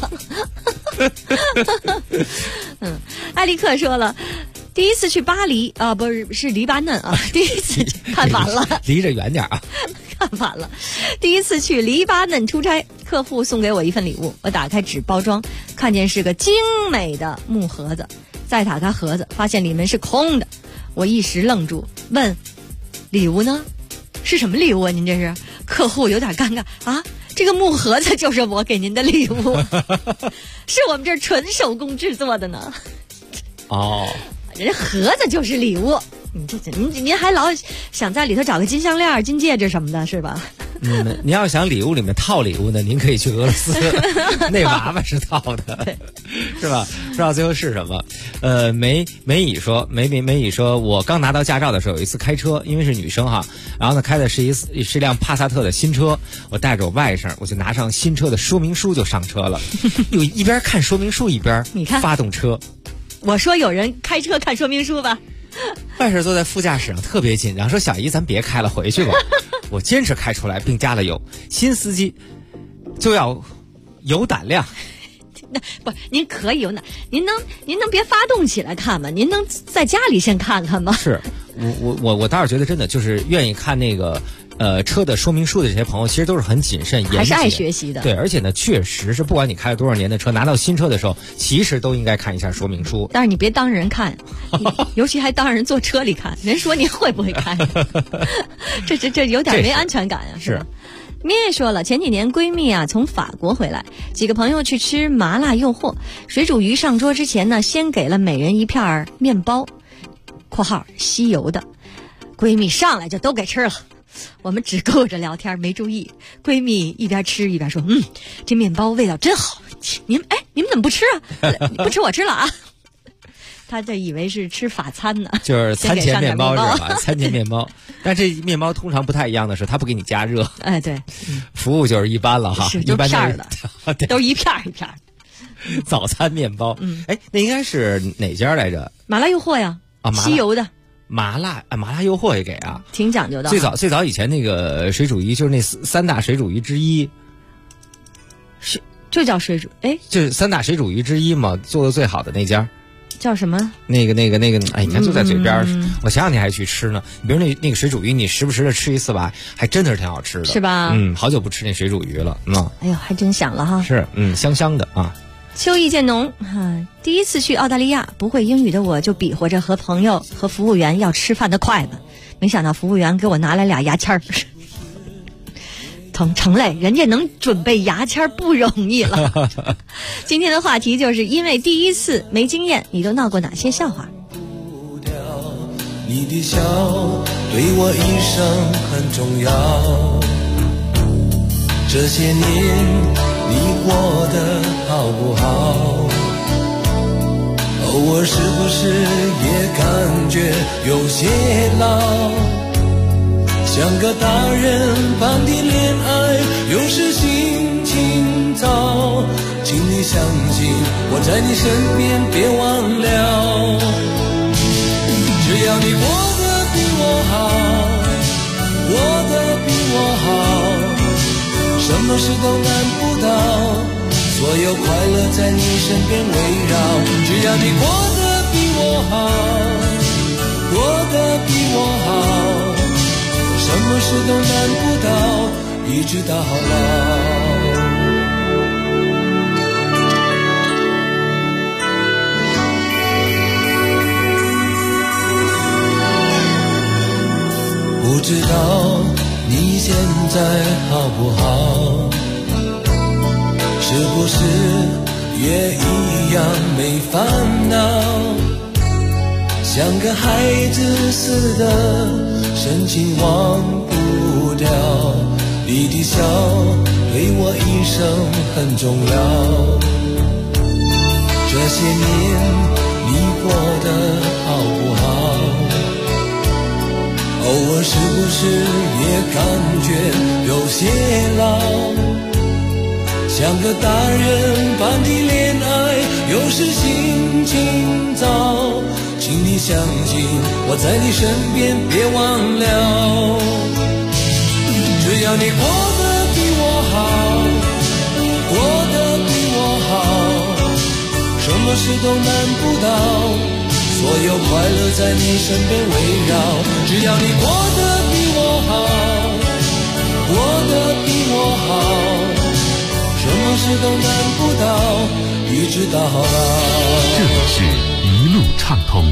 艾利克说了，第一次去巴黎啊，不是黎巴嫩啊，第一次看反了， 离着远点啊， 看反了。第一次去黎巴嫩出差，客户送给我一份礼物，我打开纸包装，看见是个精美的木盒子，再打开盒子，发现里面是空的，我一时愣住，问礼物呢？是什么礼物啊？您这是？客户有点尴尬啊。这个木盒子就是我给您的礼物，是我们这儿纯手工制作的呢。 哦， 人盒子就是礼物，您还老想在里头找个金项链、金戒指什么的，是吧？ 您要想礼物里面套礼物呢，您可以去俄罗斯，那娃娃是套的，是吧？不知道最后是什么。梅乙说，我刚拿到驾照的时候，有一次开车，因为是女生哈，然后呢开的是一辆帕萨特的新车，我带着我外甥，我就拿上新车的说明书就上车了，一边看说明书一边你看发动车。 我说有人开车看说明书吧。 外甥坐在副驾驶上特别紧张，说小姨咱别开了回去吧。我坚持开出来并加了油，新司机就要有胆量。 那不，您可以有胆，您能别发动起来看吗？您能在家里先看看吗？ 是，我倒是觉得真的就是愿意看那个车的说明书的这些朋友，其实都是很谨慎、严谨， 还是爱学习的。 对，而且呢，确实是不管你开了多少年的车，拿到新车的时候，其实都应该看一下说明书。 但是你别当人看，尤其还当人坐车里看，人说你会不会开？这有点没安全感呀，是吧？咩也说了，前几年闺蜜啊从法国回来，几个朋友去吃麻辣诱惑，水煮鱼上桌之前呢，先给了每人一片面包（括号吸油的），闺蜜上来就都给吃了。我们只顾着聊天，没注意。闺蜜一边吃一边说：“这面包味道真好。你们怎么不吃啊？不吃我吃了啊。”她这以为是吃法餐呢， 就是餐前面包是吧？餐前面包，但这面包通常不太一样的是，它不给你加热。 哎，对， 服务就是一般了哈， 一般片的，都一片一片。 早餐面包，那应该是哪家来着？ 麻辣诱惑呀，吸油的。 麻辣诱惑也给啊， 挺讲究的。 最早以前那个水煮鱼就是那3大水煮鱼之一， 就叫水煮就是3大水煮鱼之一嘛，做的最好的那家叫什么？ 那个，哎，你看就在嘴边，我前2天还去吃呢。比如那个水煮鱼，你时不时的吃一次吧，还真的是挺好吃的， 是吧？ 好久不吃那水煮鱼了， 哎呦，还真想了哈。 是，香香的啊。 秋意渐浓第一次去澳大利亚，不会英语的我就比划着和朋友和服务员要吃饭的筷子，没想到服务员给我拿来俩牙签儿。成嘞，人家能准备牙签不容易了。今天的话题就是因为第一次没经验，你都闹过哪些笑话？ 你的笑对我一生很重要，这些年你过得好不好？偶尔是不是也感觉有些老？像个大人般的恋爱，有时心情糟，请你相信我在你身边，别忘了，只要你过得比我好，过得比我好， 么事都难不倒，所有快乐在你身边围绕。只要你过得比我好，过得比我好，什么事都难不倒，一直到老。不知道你现在好不好，是不是也一样没烦恼，像个孩子似的深情忘不掉，你的笑对我一生很重要。这些年你过得好不好，偶尔是不是也感觉有些老，像个大人般的恋爱，有时心情糟，请你相信我在你身边，别忘了，只要你过得比我好，过得比我好，什么事都难不倒，所有快乐在你身边围绕。只要你过得比我好，过得比我好，什么事都难不倒，一直到老。 这里是一路畅通。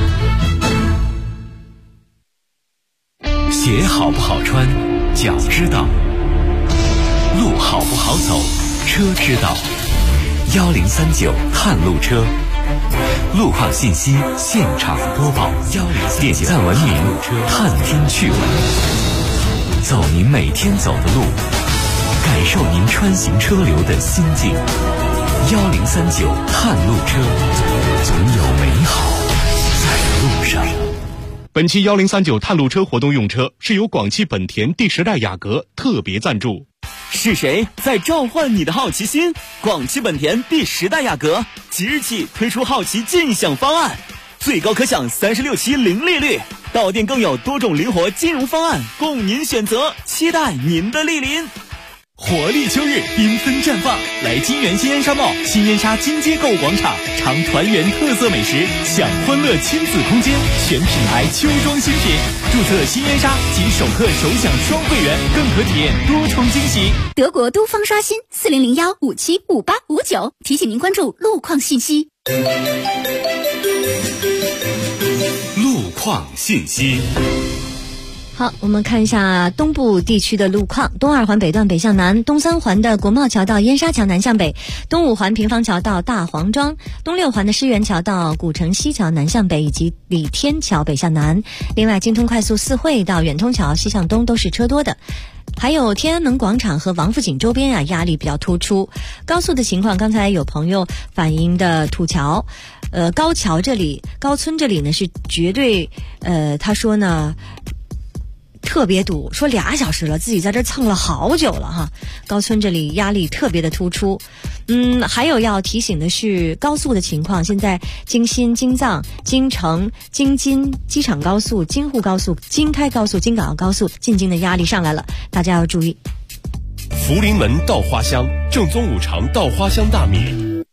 鞋好不好穿，脚知道；路好不好走，车知道。1039探路车，路况信息现场播报，点赞文明，探听趣闻，走您每天走的路，感受您穿行车流的心境。1039探路车，总有美好在路上。 本期1039探路车活动用车是由广汽本田第10代雅阁特别赞助。 是谁在召唤你的好奇心？广汽本田第10代雅阁即日起推出好奇尽享方案，最高可享36期零利率，到店更有多种灵活金融方案供您选择，期待您的莅临。 活力秋日，缤纷绽放，来金源新烟沙贸新烟沙金街购物广场，尝团圆特色美食，享欢乐亲子空间，全品牌秋装新品。注册新烟沙即首客首享双会员，更可体验多重惊喜。 德国都方刷新4001575859，提醒您关注路况信息。 路况信息。 好，我们看一下东部地区的路况。东二环北段北向南，东三环的国贸桥到燕莎桥南向北，东五环平房桥到大黄庄，东六环的狮园桥到古城西桥南向北，以及李天桥北向南。另外，京通快速四惠到远通桥西向东都是车多的。还有天安门广场和王府井周边压力比较突出。高速的情况，刚才有朋友反映的土桥，高桥这里、高村这里呢是绝对，他说呢特别堵，说2小时了，自己在这蹭了好久了哈。高村这里压力特别的突出。还有要提醒的是高速的情况，现在京新、京藏、京承、京津机场高速、京沪高速、京开高速、京港澳高速进京的压力上来了，大家要注意。 福临门稻花香，正宗五常稻花香大米。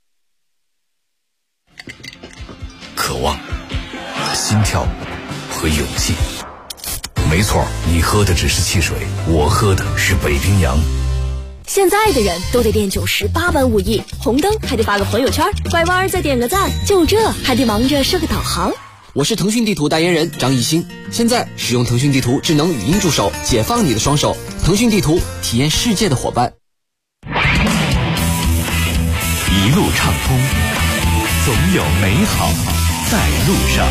渴望、心跳和勇气。没错，你喝的只是汽水，我喝的是北冰洋。 现在的人都得练98般武艺，红灯还得发个朋友圈，拐弯再点个赞，就这还得忙着设个导航。 我是腾讯地图代言人张艺兴，现在使用腾讯地图智能语音助手，解放你的双手。腾讯地图，体验世界的伙伴。 一路畅通，总有美好在路上。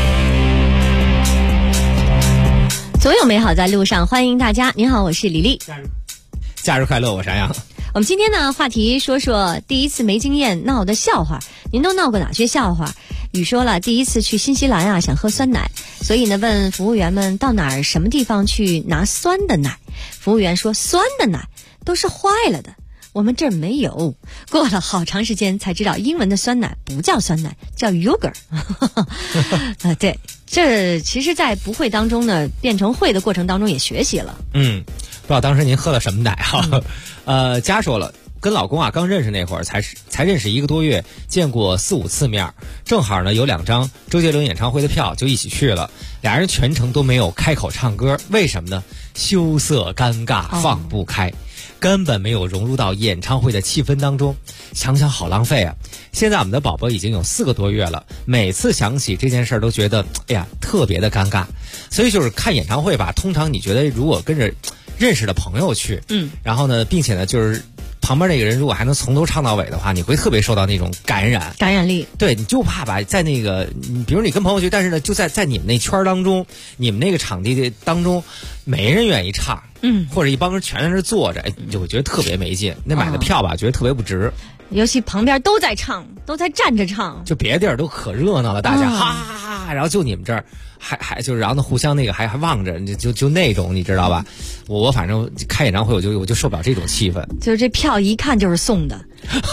总有美好在路上，欢迎大家。您好，我是李丽。 假日快乐，我是安阳。 我们今天呢，话题说说第一次没经验闹的笑话。您都闹过哪些笑话？雨说了，第一次去新西兰想喝酸奶，所以呢问服务员们到哪儿什么地方去拿酸的奶。服务员说酸的奶都是坏了的， 我们这儿没有。过了好长时间才知道，英文的酸奶不叫酸奶，叫 yogurt。对，这其实在不会当中呢，变成会的过程当中也学习了。 不知道当时您喝了什么奶哈？佳说了。跟老公啊刚认识那会儿才认识1个多月，见过4、5次面，正好呢有2张周杰伦演唱会的票，就一起去了。俩人全程都没有开口唱歌，为什么呢？羞涩尴尬放不开，根本没有融入到演唱会的气氛当中。想想好浪费啊！现在我们的宝宝已经有4个多月了，每次想起这件事儿都觉得哎呀特别的尴尬。所以就是看演唱会吧，通常你觉得如果跟着认识的朋友去，然后呢并且呢就是旁边那个人如果还能从头唱到尾的话，你会特别受到那种感染力。 对，你就怕吧，在那个，比如你跟朋友去，但是呢，就在你们那圈当中，你们那个场地的当中，没人愿意唱，或者一帮人全在那坐着，你就会觉得特别没劲。那买的票吧，觉得特别不值。 尤其旁边都在唱，都在站着唱， 就别的地儿都可热闹了，大家哈哈哈，然后就你们这儿还就是然后呢互相那个还望着，就那种你知道吧？我反正开演唱会我就受不了这种气氛。 就是这票一看就是送的。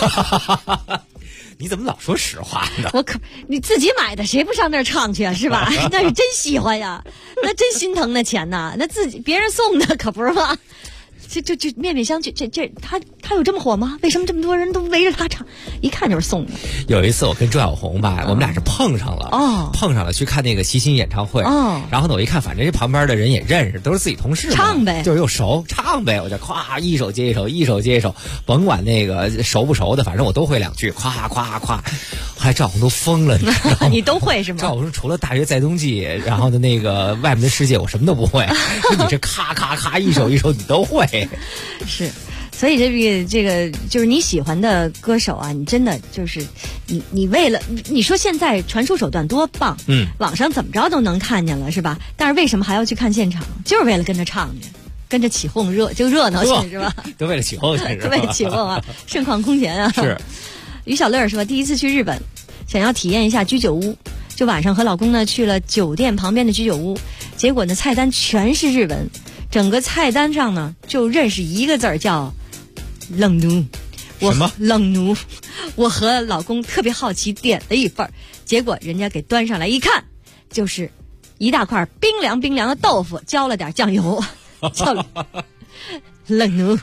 你怎么老说实话呢？ 你自己买的，谁不上那儿唱去啊？是吧？那是真喜欢呀，那真心疼那钱呐，那自己别人送的可不是吗？就面面相觑，他有这么火吗？为什么这么多人都围着他唱？一看就是送的。 有一次我跟周小红吧，我们俩是碰上了去看那个齐秦演唱会。然后呢，我一看，反正这旁边的人也认识，都是自己同事嘛， 唱呗， 就是又熟，唱呗，我就夸一首接一首，一首接一首，甭管那个熟不熟的，反正我都会2句，夸夸夸。后来赵红都疯了，你知道吗？ 你都会是吗？ 赵红除了大学在冬季，然后的那个外面的世界，我什么都不会。说你这咔咔咔一首一首你都会。 是，所以这个就是你喜欢的歌手啊，你真的就是你为了你说现在传输手段多棒，网上怎么着都能看见了是吧？但是为什么还要去看现场？就是为了跟着唱去，跟着起哄热闹去是吧？ 都为了起哄去是吧？ 为了起哄啊，盛况空前啊！ 是。 于小乐说，第一次去日本，想要体验一下居酒屋，就晚上和老公呢去了酒店旁边的居酒屋，结果呢菜单全是日文。整个菜单上呢，就认识一个字儿叫冷奴。 什么冷奴？我和老公特别好奇点了一份，结果人家给端上来一看，就是一大块冰凉的豆腐，浇了点酱油，叫冷奴。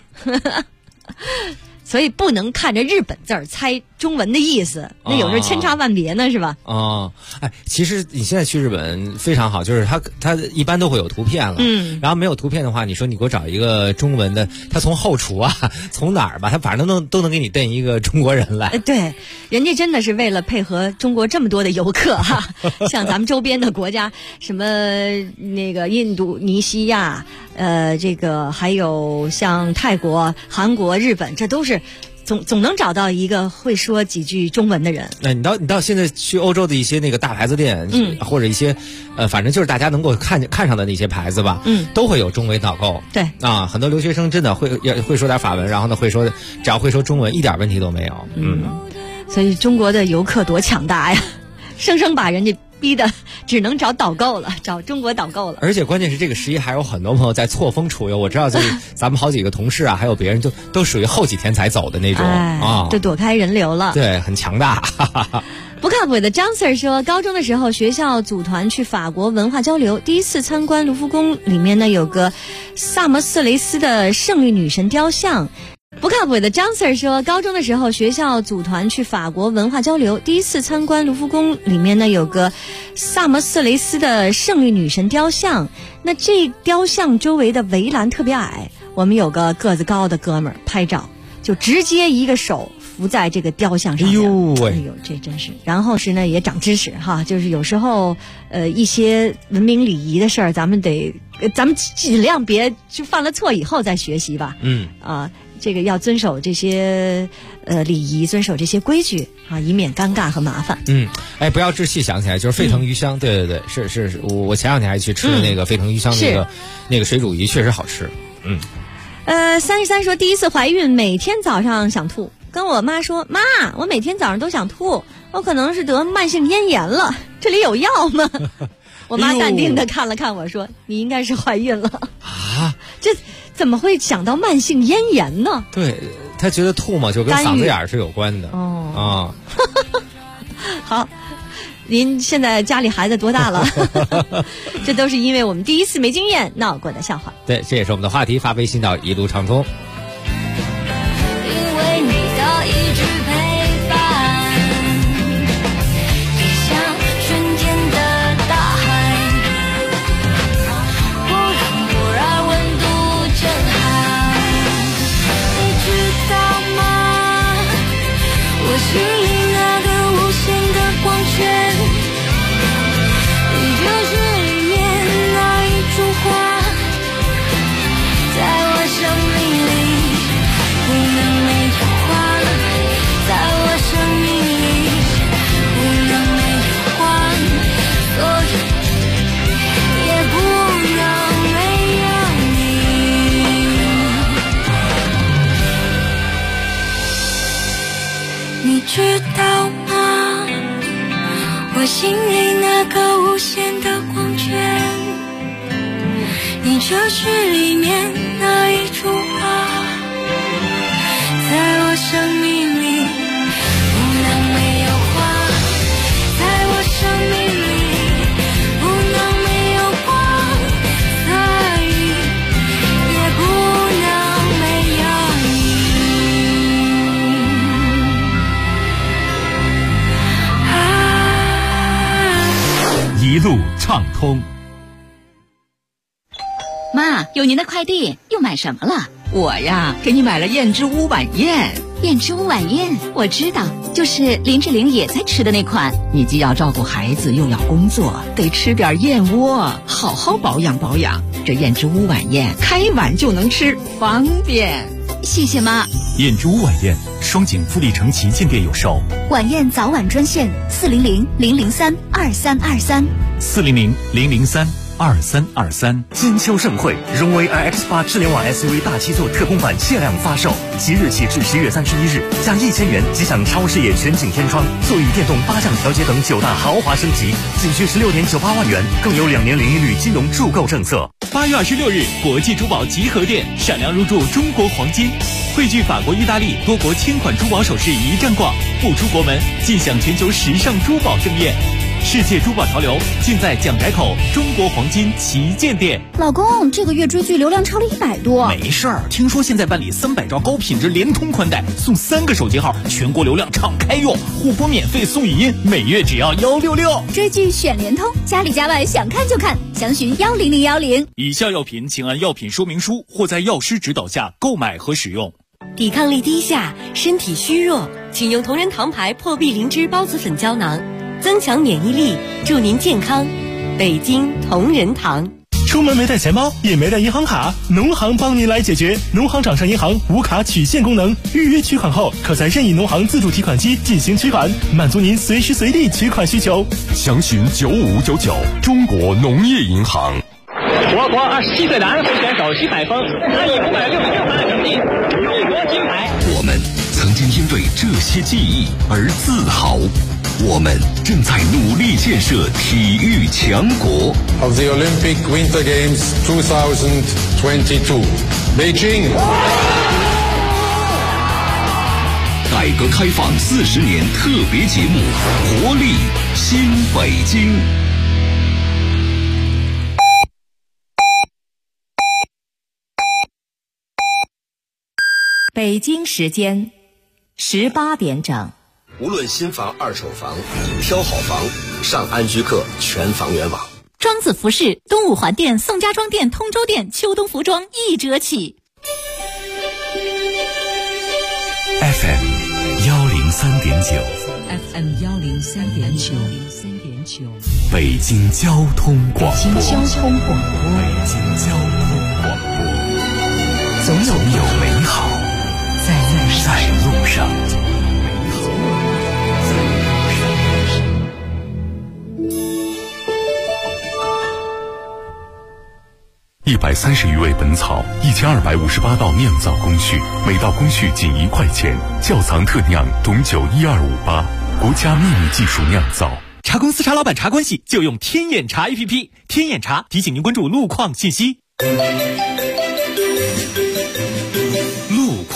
所以不能看着日本字儿猜中文的意思，那有时候千差万别呢，是吧？ 其实你现在去日本非常好，就是它一般都会有图片了，然后没有图片的话，你说你给我找一个中文的，他从后厨啊，从哪儿吧，他反正都能给你瞪一个中国人来。 对，人家真的是为了配合中国这么多的游客哈，像咱们周边的国家，什么那个印度尼西亚，这个还有像泰国、韩国、日本，这都是总能找到一个会说几句中文的人。 那你到现在去欧洲的一些那个大牌子店，或者一些反正就是大家能够看上的那些牌子吧，都会有中文导购。 对啊，很多留学生真的会说点法文，然后呢只要会说中文，一点问题都没有。 所以中国的游客多强大呀，生生把人家逼的只能找导购了，找中国导购了。 而且关键是这个11还有很多朋友在错峰出游，我知道就是咱们好几个同事啊，还有别人都属于后几天才走的那种就躲开人流了。 对，很强大。 不靠谱的张 Sir 说，高中的时候学校组团去法国文化交流，第一次参观卢浮宫，里面呢有个萨摩斯雷斯的胜利女神雕像。不靠谱的张 Sir 说，高中的时候学校组团去法国文化交流，第一次参观卢浮宫，里面呢有个萨摩斯雷斯的胜利女神雕像，那这雕像周围的围栏特别矮，我们有个个子高的哥们儿拍照，就直接一个手扶在这个雕像上面。哎呦，这真是。然后是呢也长知识哈，就是有时候一些文明礼仪的事儿，咱们尽量别就犯了错以后再学习吧。这个要遵守这些礼仪，遵守这些规矩啊，以免尴尬和麻烦。 不要置气，想起来就是沸腾鱼香，对，是我前2天还去吃的那个沸腾鱼香那个水煮鱼，确实好吃。 33说，第一次怀孕每天早上想吐，跟我妈说，妈，我每天早上都想吐，我可能是得慢性咽炎了，这里有药吗？我妈淡定的看了看我说，你应该是怀孕了。这怎么会想到慢性咽炎呢？ 对， 他觉得吐沫就跟嗓子眼是有关的。 哦，好，您现在家里孩子多大了？这都是因为我们第一次没经验闹过的笑话。 对，这也是我们的话题，发微信到一路畅通。 因为你的一直陪伴，就像瞬间的大海，忽然温度正好。你知道吗？我心里那个无限的光圈，你就是里面那一株花，在我生命里不能没有花，在我生命里不能没有花，所以也不能没有你。你知道吗？我心里那个无限的光圈，你就是里面那一株花，在我生命里不能没有花，在我生命里不能没有光，所以也不能没有一路畅通。 妈，有您的快递，又买什么了？ 我呀，给你买了燕之屋晚宴。 燕之屋晚宴，我知道，就是林志玲也在吃的那款。 你既要照顾孩子，又要工作，得吃点燕窝，好好保养保养。这燕之屋晚宴，开碗就能吃，方便。 谢谢妈。 燕之屋晚宴，双井富力城旗舰店有售。 晚宴早晚专线 400-003-2323，400-003-2323。 金秋盛会，荣威 iX8 智联网 SUV 大七座特供版限量发售，即日起至10月31日，加1000元即享超视野全景天窗、座椅电动8项调节等9大豪华升级，仅需16.98万元，更有2年零利率金融助购政策。 8月26日，国际珠宝集合店闪亮入驻中国黄金，汇聚法国、意大利多国千款珠宝首饰一站逛，不出国门尽享全球时尚珠宝盛宴。世界珠宝潮流尽在蒋宅口中国黄金旗舰店。 老公，这个月追剧流量超了100多。 没事儿，听说现在办理300兆高品质联通宽带，送3个手机号，全国流量敞开用，互播免费送语音，每月只要166。 追剧选联通，家里家外想看就看，详询10010。 以下药品请按药品说明书或在药师指导下购买和使用。 抵抗力低下，身体虚弱，请用同仁堂牌破壁灵芝孢子粉胶囊，增强免疫力，祝您健康。北京同仁堂。 出门没带钱包，也没带银行卡，农行帮您来解决。农行掌上银行无卡取现功能，预约取款后，可在任意农行自助提款机进行取款，满足您随时随地取款需求。 详询9599，中国农业银行。 我国27岁男会选手徐海峰，他以566分的成绩荣夺金牌。 我们曾经因为这些记忆而自豪，我们正在努力建设体育强国。 Of the Olympic Winter Games 2022, Beijing。 改革开放40年特别节目，活力新北京。 北京时间18点整。 无论新房、二手房，挑好房，上安居客全房源网。 庄子服饰东五环店、宋家庄店、通州店秋冬服装1折起。 FM 103.9 FM 103.9， 北京交通广播。 北京交通广播。 北京交通广播。 总有美好在路上。 130余味本草，1258道酿造工序，每道工序仅1块钱。窖藏特酿董酒12588，国家秘密技术酿造。 茶公司茶老板茶关系就用天眼茶 APP， 天眼茶提醒您关注路况信息。 路况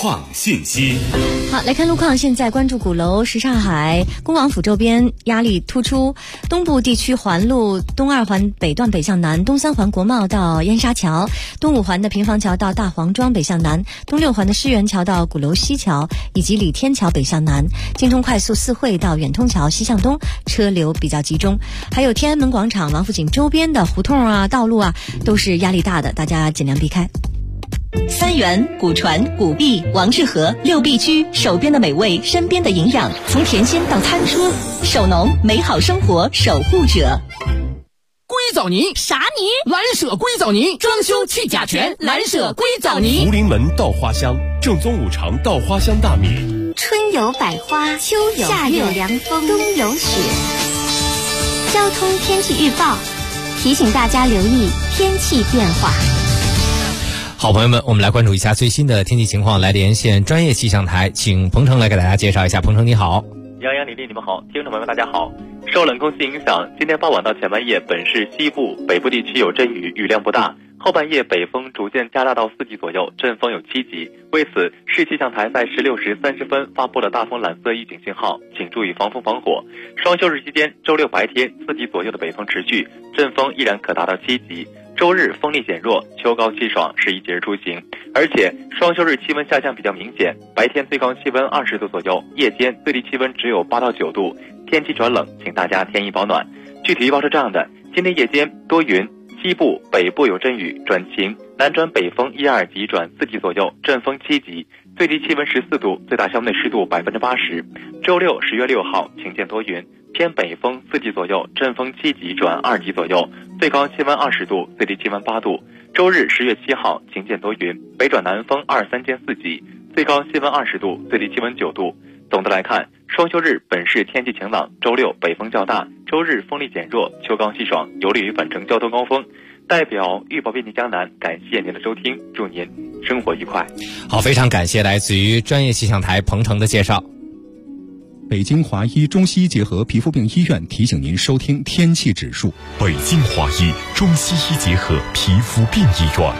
况信息。 好，来看路况。现在关注鼓楼、什刹海、恭王府周边压力突出，东部地区环路东2环北段北向南，东3环国贸到燕莎桥，东5环的平房桥到大黄庄北向南，东6环的狮园桥到鼓楼西桥，以及李天桥北向南，京通快速4惠到远通桥西向东车流比较集中，还有天安门广场、王府井周边的胡同啊、道路啊都是压力大的，大家尽量避开。 三元、古传、古币、王致和6必居，手边的美味，身边的营养，从甜心到餐桌，手农美好生活守护者。 硅藻泥啥泥？蓝舍硅藻泥，装修去甲醛，蓝舍硅藻泥。 福临门稻花香，正宗5常稻花香大米。 春有百花，秋有夏有凉风，冬有雪。交通天气预报提醒大家留意天气变化。 好朋友们，我们来关注一下最新的天气情况，来连线专业气象台，请鹏程来给大家介绍一下。鹏程你好。 杨洋、李丽，你们好，听众朋友们大家好。受冷空气影响，今天傍晚到前半夜，本市西部、北部地区有阵雨，雨量不大。后半夜北风逐渐加大到4级左右，阵风有7级。为此，市气象台在16时30分发布了大风蓝色预警信号，请注意防风防火。双休日期间，周6白天4级左右的北风持续，阵风依然可达到7级。周日风力减弱，秋高气爽，适宜节日出行。而且双休日气温下降比较明显，白天最高气温20度左右，夜间最低气温只有8到9度。天气转冷，请大家添衣保暖。具体预报是这样的：今天夜间多云，西部、北部有阵雨转晴，南转北风1、2级转4级左右，阵风7级，最低气温14度，最大相对湿度80%。周六10月6号晴间多云，偏北风4级左右，阵风7级转2级左右，最高气温20度，最低气温8度。周日10月7号晴间多云，北转南风2、3间4级，最高气温20度，最低气温9度。总的来看，双休日本市天气晴朗，周六北风较大，周日风力减弱，秋高气爽，有利于返程交通高峰。代表预报编辑江南，感谢您的收听，祝您生活愉快。 好，非常感谢来自于专业气象台鹏程的介绍。 北京华医中西医结合皮肤病医院提醒您收听天气指数。 北京华医中西医结合皮肤病医院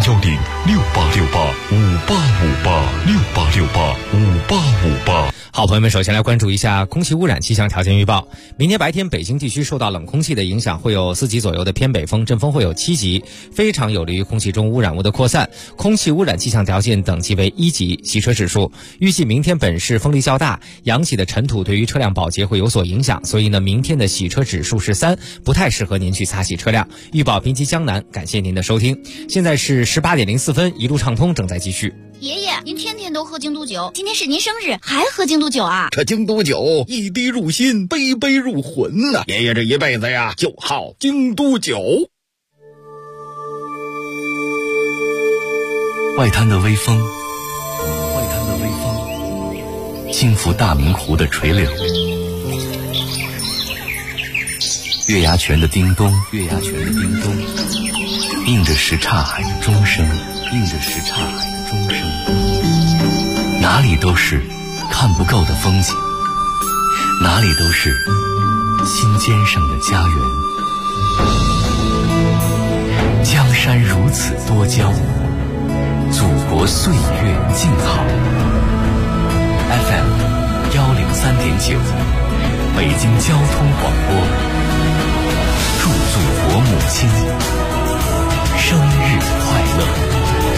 ，0106868585858，688585858。 好，朋友们，首先来关注一下空气污染气象条件预报。明天白天，北京地区受到冷空气的影响，会有4级左右的偏北风，阵风会有7级，非常有利于空气中污染物的扩散。空气污染气象条件等级为1级，洗车指数。预计明天本市风力较大，扬起的尘土对于车辆保洁会有所影响，所以呢，明天的洗车指数是3，不太适合您去擦洗车辆。预报编辑江南，感谢您的收听。现在是18点04分，一路畅通正在继续。 爷爷，您天天都喝京都酒，今天是您生日，还喝京都酒啊？ 这京都酒一滴入心，杯杯入魂呐！爷爷这一辈子呀，就好京都酒。 外滩的微风，轻拂大明湖的垂柳，月牙泉的叮咚，映着什刹海的钟声，哪里都是看不够的风景，哪里都是心尖上的家园。江山如此多娇，祖国岁月静好。FM 103.9，北京交通广播，祝祖国母亲生日快乐。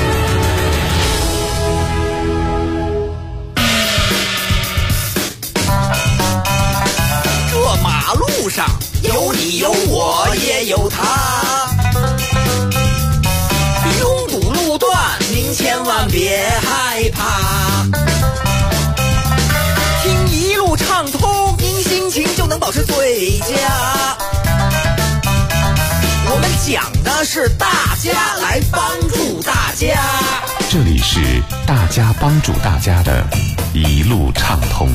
这马路上有你有我也有他，拥堵路段您千万别害怕，听一路畅通，您心情就能保持最佳。我们讲的是大家来帮助大家， 这里是大家帮助大家的一路畅通。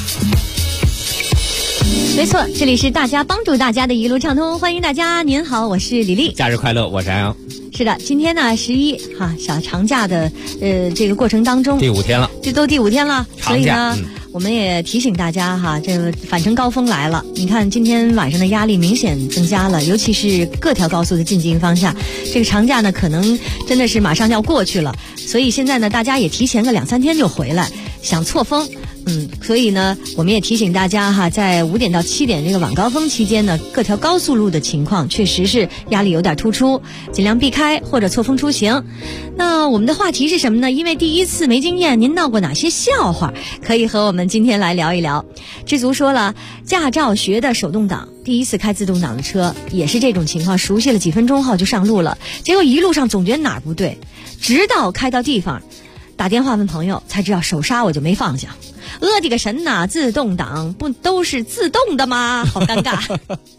没错，这里是大家帮助大家的一路畅通，欢迎大家。您好，我是李丽。 假日快乐，我是安阳。 是的，今天呢11小长假的这个过程当中， 第5天了， 这都第5天了，所以呢， 我们也提醒大家哈，这个返程高峰来了。你看今天晚上的压力明显增加了，尤其是各条高速的进京方向。这个长假呢，可能真的是马上就要过去了，所以现在呢，大家也提前个2-3天就回来，想错峰。所以呢，我们也提醒大家哈，在5点到7点这个晚高峰期间呢，各条高速路的情况确实是压力有点突出，尽量避开或者错峰出行。那我们的话题是什么呢？因为第一次没经验，您闹过哪些笑话？可以和我们今天来聊一聊。知足说了，驾照学的手动挡，第一次开自动挡的车也是这种情况，熟悉了几分钟后就上路了，结果一路上总觉得哪儿不对，直到开到地方打电话问朋友才知道手刹我就没放下。我的个神呐！自动挡不都是自动的吗？好尴尬。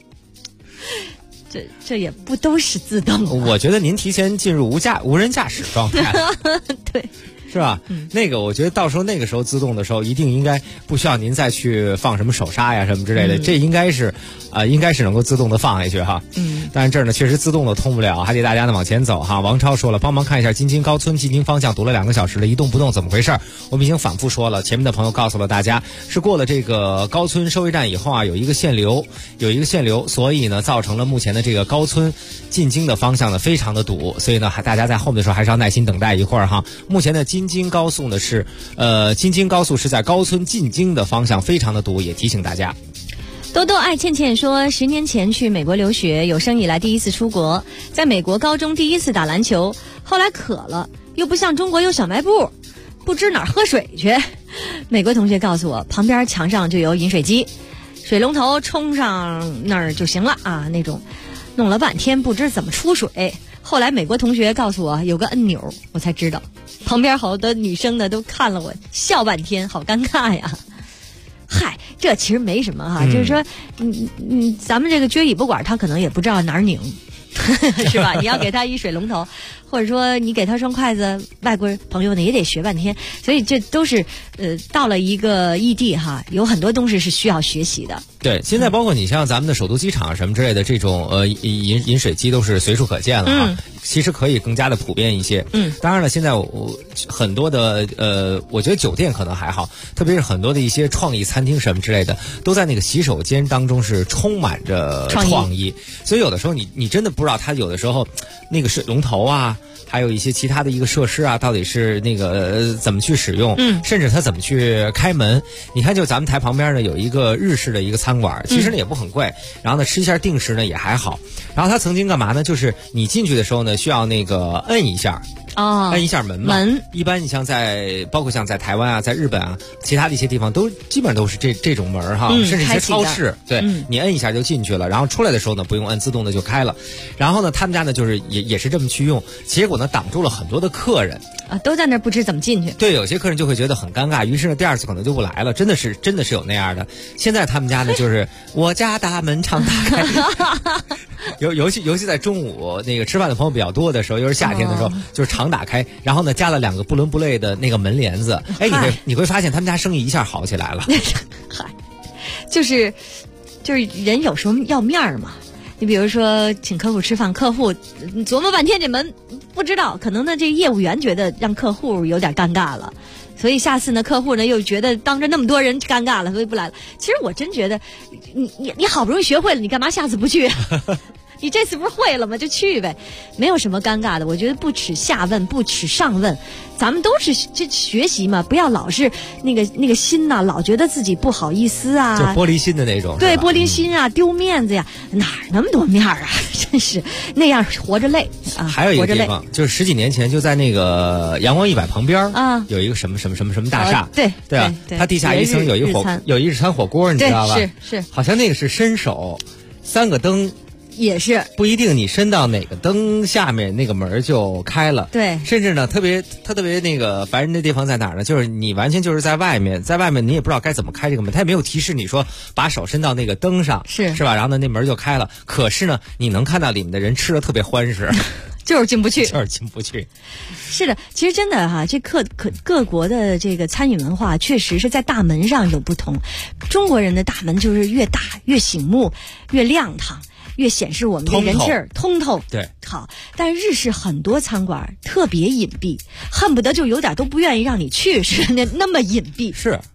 这也不都是自动的。 我觉得您提前进入无人驾驶状态了。 对。 是吧？那个我觉得到时候那个时候自动的时候，一定应该不需要您再去放什么手刹呀什么之类的，这应该是能够自动的放下去哈。但是这儿呢确实自动的通不了，还得大家呢往前走哈。王超说了，帮忙看一下京津高村进京方向堵了2个小时了，一动不动，怎么回事？我们已经反复说了，前面的朋友告诉了大家，是过了这个高村收费站以后啊，有一个限流，所以呢造成了目前的这个高村进京的方向呢非常的堵，所以呢大家在后面的时候还是要耐心等待一会儿哈。目前的京津高速呢是京津高速是在高村进京的方向非常的堵，也提醒大家。 豆豆爱倩倩说，10年前去美国留学，有生以来第一次出国，在美国高中第一次打篮球，后来渴了，又不像中国有小卖部，不知哪儿喝水去。美国同学告诉我，旁边墙上就有饮水机，水龙头冲上那儿就行了啊，那种弄了半天不知怎么出水。后来美国同学告诉我有个按钮，我才知道。旁边好多女生呢都看了我笑半天，好尴尬呀。嗨，这其实没什么哈，就是说咱们这个撅尾巴管他可能也不知道哪儿拧是吧？你要给他一水龙头，或者说你给他双筷子，外国朋友呢也得学半天，所以这都是到了一个异地哈，有很多东西是需要学习的。 对，现在包括你像咱们的首都机场什么之类的这种饮水机都是随处可见了哈。其实可以更加的普遍一些。当然了，现在我很多的我觉得酒店可能还好，特别是很多的一些创意餐厅什么之类的，都在那个洗手间当中是充满着创意，所以有的时候你真的不知道它有的时候那个水龙头啊，还有一些其他的一个设施啊，到底是那个怎么去使用，甚至它怎么去开门。你看，就咱们台旁边呢有一个日式的一个餐馆，其实呢也不很贵，然后呢吃一下定时呢也还好。然后它曾经干嘛呢？就是你进去的时候呢，需要那个摁一下。摁一下门嘛。一般你像包括像在台湾啊，在日本啊，其他的一些地方都基本上都是这种门哈，甚至一些超市，对，你摁一下就进去了，然后出来的时候呢，不用摁，自动的就开了。然后呢，他们家呢就是也是这么去用，结果呢挡住了很多的客人啊，都在那不知怎么进去。 对，有些客人就会觉得很尴尬，于是呢第二次可能就不来了，真的是有那样的。现在他们家呢就是我家大门常打开。尤其在中午那个吃饭的朋友比较多的时候，又是夏天的时候，就是常打开，然后呢加了2个不伦不类的那个门帘子，哎，你会发现他们家生意一下好起来了。 嗨，就是人有时候要面儿嘛。你比如说请客户吃饭，客户琢磨半天这门不知道，可能呢这业务员觉得让客户有点尴尬了。所以下次呢，客户呢又觉得当着那么多人尴尬了，所以不来了。其实我真觉得，你好不容易学会了，你干嘛下次不去？你这次不是会了吗？就去呗，没有什么尴尬的。我觉得不耻下问，不耻上问，咱们都是这学习嘛，不要老是那个心呐，老觉得自己不好意思啊， 就玻璃心的那种。 对，玻璃心啊，丢面子呀，哪儿那么多面儿啊？真是那样活着累啊。 还有一个地方，就是10几年前就在那个阳光100旁边啊，有一个什么大厦，对啊，它地下1层有一日餐火锅，你知道吧？ 是， 好像那个是伸手3个灯。 也是不一定你伸到哪个灯下面那个门就开了， 对， 甚至呢特别那个烦人的地方在哪儿呢？就是你完全就是在外面你也不知道该怎么开这个门，他也没有提示你说把手伸到那个灯上，是吧？然后呢那门就开了，可是呢你能看到里面的人吃的特别欢实。 就是进不去。是的，其实真的哈，这各国的这个餐饮文化确实是在大门上有不同。中国人的大门就是越大越醒目，越亮堂，越显示我们的人气儿，通透。 对， 好。但日式很多餐馆特别隐蔽，恨不得就有点都不愿意让你去似的，那么隐蔽。 是。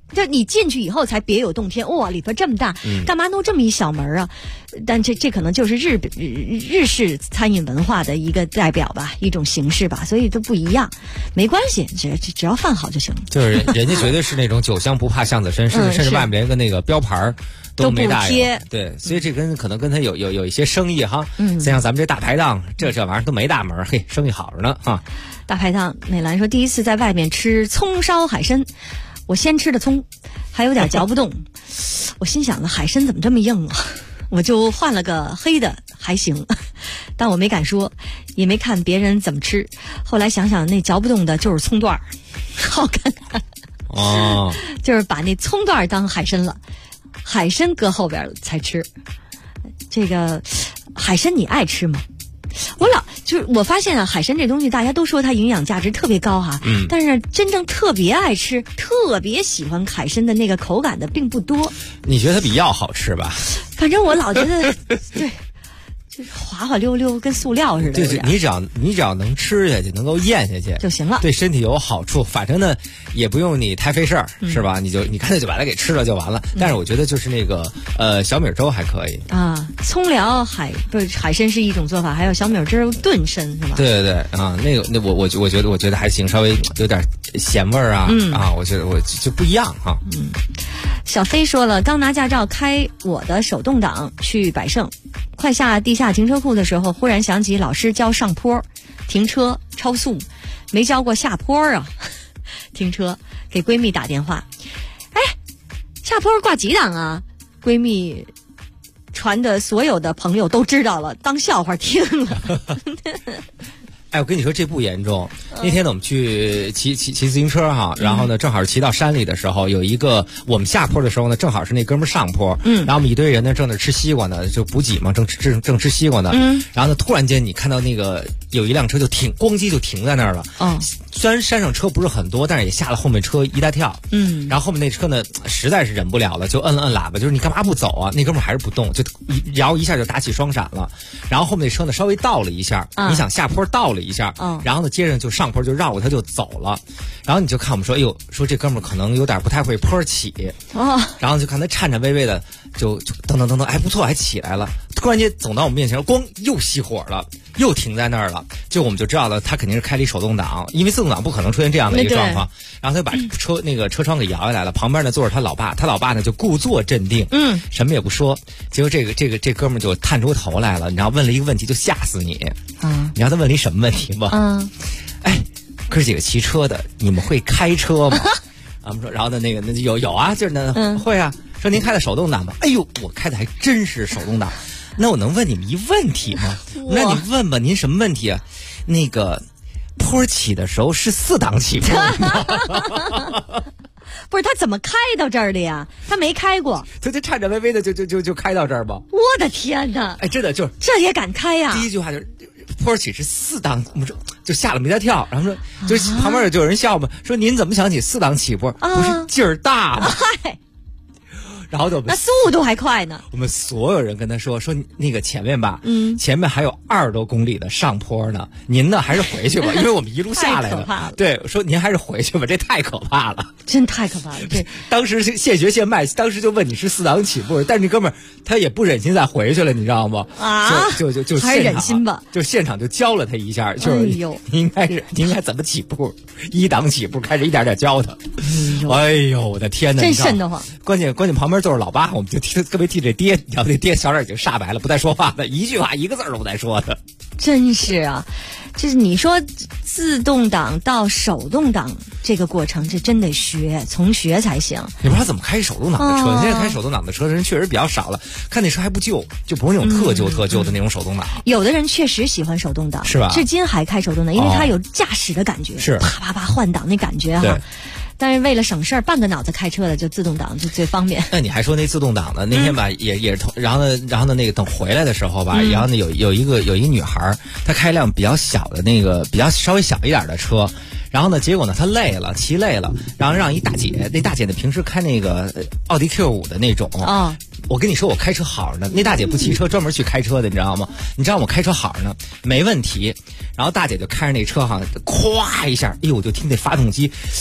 就你进去以后才别有洞天，哇，里边这么大，干嘛弄这么一小门啊？但这可能就是日式餐饮文化的一个代表吧，一种形式吧，所以都不一样，没关系，只要饭好就行了。 就是人家绝对是那种酒香不怕巷子深，甚至外面连个那个标牌都没大有。对，所以这可能跟他有一些生意哈。像咱们这大排档，这玩意儿都没大门，嘿，生意好着呢啊。 大排档，美兰说第一次在外面吃葱烧海参。我先吃的葱，还有点嚼不动，我心想了，海参怎么这么硬啊？我就换了个黑的，还行，但我没敢说，也没看别人怎么吃。后来想想，那嚼不动的就是葱段儿，好看看哦， 就是把那葱段儿当海参了，海参搁后边才吃。这个海参你爱吃吗？我发现啊，海参这东西大家都说它营养价值特别高哈，但是真正特别爱吃、特别喜欢海参的那个口感的并不多。 你觉得它比药好吃吧？ 反正我老觉得对。就是滑滑溜溜，跟塑料似的。 就是你只要能吃下去，能够咽下去就行了， 对身体有好处。反正呢，也不用你太费事儿，是吧？你干脆就把它给吃了就完了。但是我觉得就是那个小米粥还可以啊。葱疗海参是一种做法，还有小米汁炖参是吧？ 对啊，我觉得还行，稍微有点咸味儿啊啊，我觉得我就不一样哈。 小飞说了，刚拿驾照开我的手动挡去百盛，快下地下停车库的时候，忽然想起老师教上坡停车超速，没教过下坡啊。停车给闺蜜打电话，哎，下坡挂几档啊？闺蜜传的所有的朋友都知道了，当笑话听了。 哎，我跟你说这不严重。那天呢，我们去骑自行车哈，然后呢，正好是骑到山里的时候，有一个我们下坡的时候呢，正好是那哥们上坡，然后我们一堆人呢正在吃西瓜呢，就补给嘛，正吃西瓜呢，然后呢，突然间你看到那个有一辆车就咣叽就停在那儿了，虽然山上车不是很多，但是也吓了后面车一大跳，然后后面那车呢实在是忍不了了，就摁了摁喇叭，就是你干嘛不走啊？那哥们还是不动，就然后一下就打起双闪了，然后后面那车呢稍微倒了一下，你想下坡倒了一下，然后呢接着就上坡就绕过他就走了，然后你就看我们说，哎呦，说这哥们儿可能有点不太会坡起，然后就看他颤颤巍巍的就噔，哎不错，还起来了，突然间走到我们面前，咣又熄火了，又停在那儿了，就我们就知道了，他肯定是开了一手动挡，因为自动挡不可能出现这样的一个状况，然后他就把车窗给摇下来了，旁边呢坐着他老爸，他老爸呢就故作镇定，什么也不说，结果这哥们儿就探出头来了，你知道问了一个问题就吓死你，你知道他问了一什么问题吗？哎，哥几个骑车的，你们会开车吗？我们说，然后呢那有啊，就是呢会啊，说您开的手动挡吗？哎呦，我开的还真是手动挡。那我能问你们一问题吗？那你问吧，您什么问题啊？那个坡起的时候是4档起步吗？ 不是，他怎么开到这儿的呀？他没开过， 他就颤颤巍巍的就开到这儿吧。 我的天哪！ 哎，真的就是这也敢开呀？ 第一句话就是坡起是4档，我们说就吓了没得跳，然后说就旁边就有人笑嘛，说您怎么想起4档起步？不是劲儿大吗？然后那速度还快呢。 我们所有人跟他说那个前面吧，前面还有20多公里的上坡呢，您呢还是回去吧，因为我们一路下来的。 太可怕了。 对，说您还是回去吧，这太可怕了， 真太可怕了。这当时现学现卖，当时就问你是4档起步，但是那哥们儿他也不忍心再回去了，你知道吗？就还是忍心吧， 就现场就教了他一下，就是应该怎么起步，1档起步开始一点点教他。哎呦，我的天哪， 真瘆得慌。 关键旁边就是老爸，我们就特别替这爹，你知道这爹小脸已经煞白了，不再说话了，一句话一个字都不带说的。 真是啊，就是你说自动挡到手动挡这个过程，这真得从学才行。 你不知道怎么开手动挡的车，现在开手动挡的车的人确实比较少了，看那车还不旧，就不是那种特旧的那种手动挡。 有的人确实喜欢手动挡， 是吧？ 至今还开手动挡，因为它有驾驶的感觉， 是啪换挡那感觉哈。但是为了省事儿，半个脑子开车的就自动挡就最方便。 那你还说那自动挡呢？那天吧也然后呢那个等回来的时候吧，然后呢有一女孩，她开一辆比较小的那个稍微小一点的车，然后呢结果呢她骑累了，然后让一大姐，那大姐呢平时开那个奥迪 Q5 的那种我跟你说我开车好着呢，那大姐不骑车专门去开车的，你知道吗？你知道我开车好着呢，没问题。然后大姐就开着那车哈，咵一下，哎呦我就听那发动机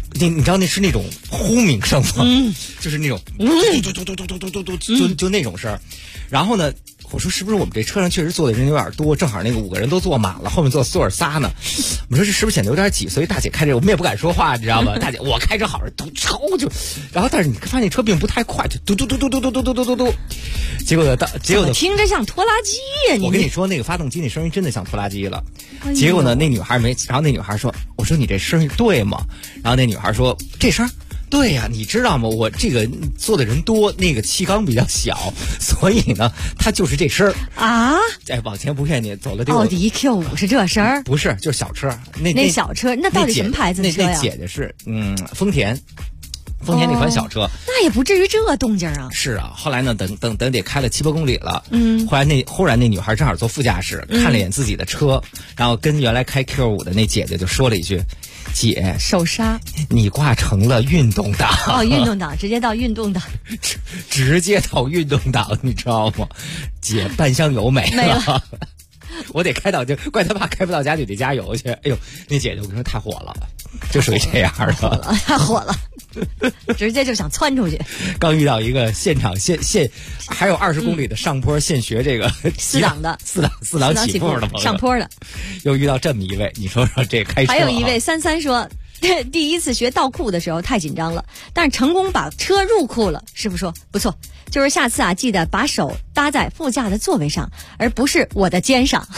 你知道那是那种轰鸣声吗？就是那种就那种声儿。然后呢，我说是不是我们这车上确实坐的人有点多，正好那个5个人都坐满了，后面坐3呢。我说这是不是显得有点挤？所以大姐开这，我们也不敢说话，你知道吗？大姐，我开车好都超就，然后但是你发现那车并不太快，就嘟嘟嘟嘟嘟嘟嘟嘟嘟嘟嘟。结果听着像拖拉机呀！ 我跟你说，那个发动机那声音真的像拖拉机了。结果呢，那女孩然后那女孩说：“我说你这声音对吗？”然后那女孩说：“这声。”对呀，你知道吗？我这个坐的人多，那个气缸比较小，所以呢，它就是这声儿啊！ 哎，往前不骗你，走了奥迪 Q5是这声儿？ 不是，就是小车。 那小车，那到底什么牌子的车呀？ 那姐姐是丰田那款小车， 那也不至于这动静啊。 是啊，后来呢，等得开了7、8公里了，忽然那女孩正好坐副驾驶，看了一眼自己的车，然后跟原来开 Q5 的那姐姐就说了一句。姐， 手刹， 你挂成了运动档哦，运动档，直接到运动档， 直接到运动档，你知道吗？姐，半箱油没了，我得开到就怪他爸开不到家就得加油去。哎呦，那姐姐我跟你说太火了，就属于这样的， 太火了，直接就想窜出去。 刚遇到一个现场还有20公里的上坡现学这个 4档的四档起步的朋友， 上坡的， 又遇到这么一位，你说这开车。 还有一位33说，第一次学倒库的时候太紧张了，但是成功把车入库了。师傅说不错，就是下次啊，记得把手搭在副驾的座位上，而不是我的肩上。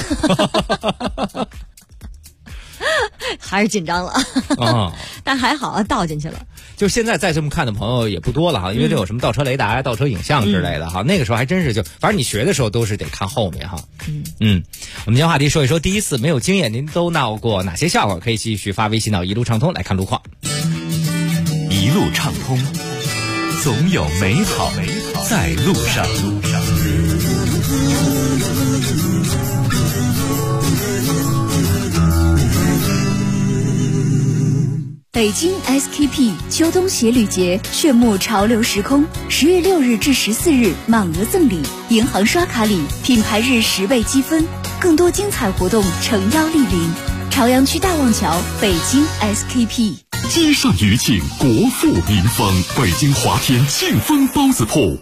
还是紧张了但还好啊，倒进去了。 就现在再这么看的朋友也不多了哈，因为这有什么倒车雷达、倒车影像之类的哈。那个时候还真是反正你学的时候都是得看后面哈。我们将话题说一说，第一次没有经验，您都闹过哪些笑话？可以继续发微信到一路畅通来看路况。 一路畅通，总有美好在路上。 北京 SKP 秋冬鞋履节炫目潮流时空，10月6日至14日满额赠礼，银行刷卡礼，品牌日10倍积分，更多精彩活动诚邀莅临。朝阳区大望桥，北京 SKP。 积善余庆，国富民丰，北京华天庆丰包子铺。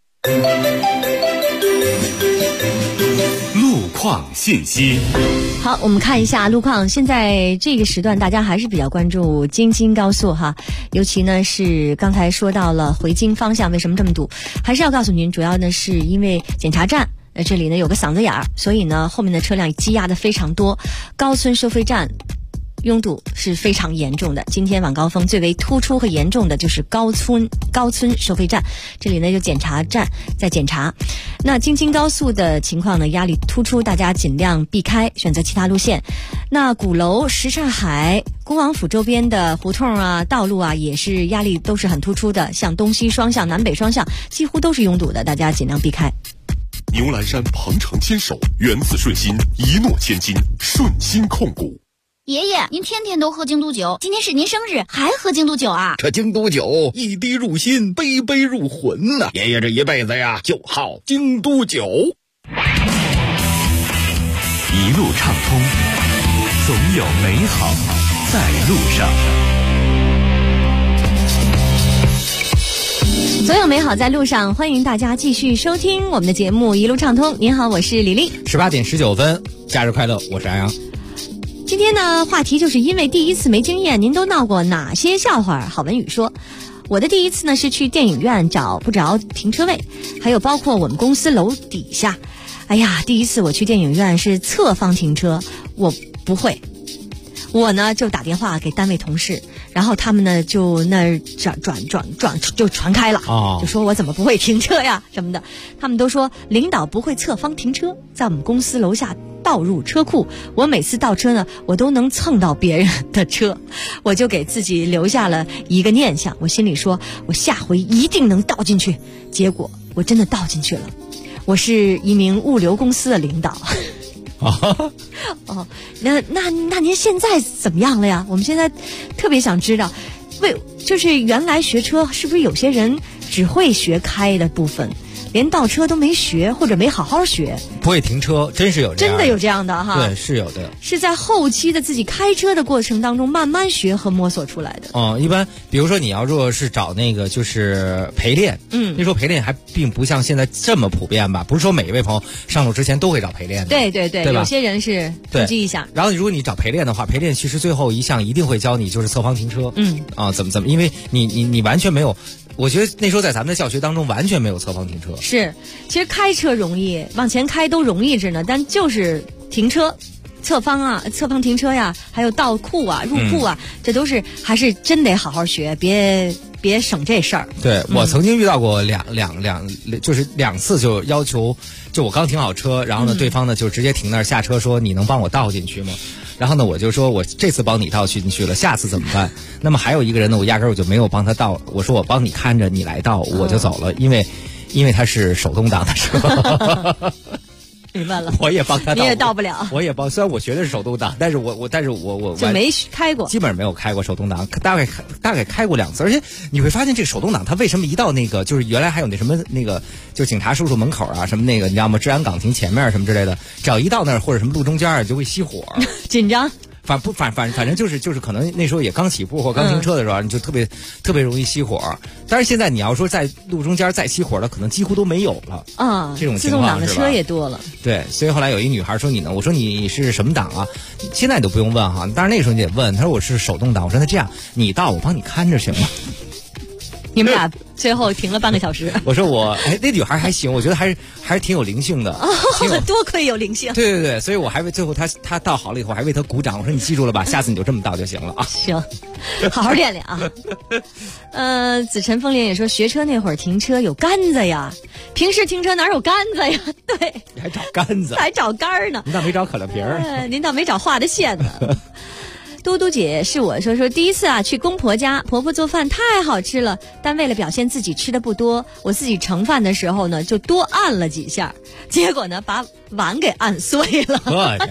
路况信息。 好，我们看一下路况。现在这个时段大家还是比较关注京津高速哈，尤其呢是刚才说到了回京方向为什么这么堵，还是要告诉您，主要呢是因为检查站这里呢有个嗓子眼儿，所以呢后面的车辆积压的非常多。高村收费站拥堵是非常严重的，今天晚高峰最为突出和严重的就是高村收费站，这里呢有检查站在检查。那京津高速的情况呢压力突出，大家尽量避开，选择其他路线。那鼓楼、什刹海、恭王府周边的胡同啊、道路啊也是压力都是很突出的，像东西双向、南北双向几乎都是拥堵的，大家尽量避开。 牛栏山鹏程牵手，源自顺心，一诺千金，顺心控股。 爷爷，您天天都喝京都酒，今天是您生日，还喝京都酒啊？ 这京都酒一滴入心，杯杯入魂呐！爷爷这一辈子呀，就好京都酒。 一路畅通，总有美好在路上。 总有美好在路上，欢迎大家继续收听我们的节目一路畅通。您好，我是李丽。 18点19分，假日快乐，我是安阳。 今天呢，话题就是因为第一次没经验，您都闹过哪些笑话？郝文宇说，我的第一次呢是去电影院找不着停车位，还有包括我们公司楼底下。哎呀，第一次我去电影院是侧方停车，我不会。我呢就打电话给单位同事，然后他们呢就那转就传开了，就说我怎么不会停车呀什么的。他们都说领导不会侧方停车，在我们公司楼下倒入车库，我每次倒车呢我都能蹭到别人的车，我就给自己留下了一个念想，我心里说我下回一定能倒进去。结果我真的倒进去了，我是一名物流公司的领导。那您现在怎么样了呀？我们现在特别想知道，就是原来学车是不是有些人只会学开的部分， 连倒车都没学或者没好好学， 不会停车，真是有这样的， 真的有这样的哈。 对，是有的， 是在后期的自己开车的过程当中慢慢学和摸索出来的。 一般比如说你要如果是找那个就是陪练，那时候陪练还并不像现在这么普遍吧，不是说每一位朋友上路之前都会找陪练的。 对对对， 对吧？ 有些人是突击一下。 然后如果你找陪练的话，陪练其实最后一项一定会教你就是侧方停车。怎么，因为你完全没有。我觉得那时候在咱们的教学当中完全没有侧方停车。 是，其实开车容易，往前开都容易着呢，但就是停车、侧方停车呀，还有倒库啊、入库啊，这都是还是真得好好学，别省这事儿。 对，我曾经遇到过就是2次就要求，就我刚停好车，然后呢，对方呢就直接停那儿下车说你能帮我倒进去吗？然后呢，我就说我这次帮你倒进去了，下次怎么办？那么还有一个人呢，我压根儿我就没有帮他倒，我说我帮你看着，你来倒，我就走了，因为他是手动挡的车。 明白了， 我也帮他倒， 你也倒不了。 我也帮，虽然我学的是手动挡，但是我就没开过， 基本上没有开过手动挡，大概开过2次。而且你会发现，这个手动挡它为什么一到那个就是原来还有那什么那个就警察叔叔门口啊什么那个你知道吗？治安岗亭前面什么之类的，只要一到那儿或者什么路中间就会熄火， 紧张。 反正就是可能那时候也刚起步或刚停车的时候，你就特别容易熄火。但是现在你要说在路中间再熄火的，可能几乎都没有了啊。这种情况是吧？自动挡的车也多了。 对，所以后来有一女孩说你呢，我说你是什么档啊？现在你都不用问哈，当然那时候你得问。她说我是手动挡。我说那这样，你倒我帮你看着行吗？ 你们俩最后停了半个小时。 我说那女孩还行，我觉得还是挺有灵性的。 多亏有灵性。 对，所以我还为最后她倒好了以后，还为她鼓掌。我说你记住了吧，下次你就这么倒就行了啊。 行，好好练练啊。子晨风莲也说，学车那会儿停车有杆子呀，平时停车哪有杆子呀？对， 你还找杆子？ 还找杆呢？ 您倒没找可乐瓶儿？ 您倒没找画的线呢。嘟嘟姐是我说第一次去公婆家，婆婆做饭太好吃了，但为了表现自己吃的不多，我自己盛饭的时候呢就多按了几下，结果呢把碗给按碎了。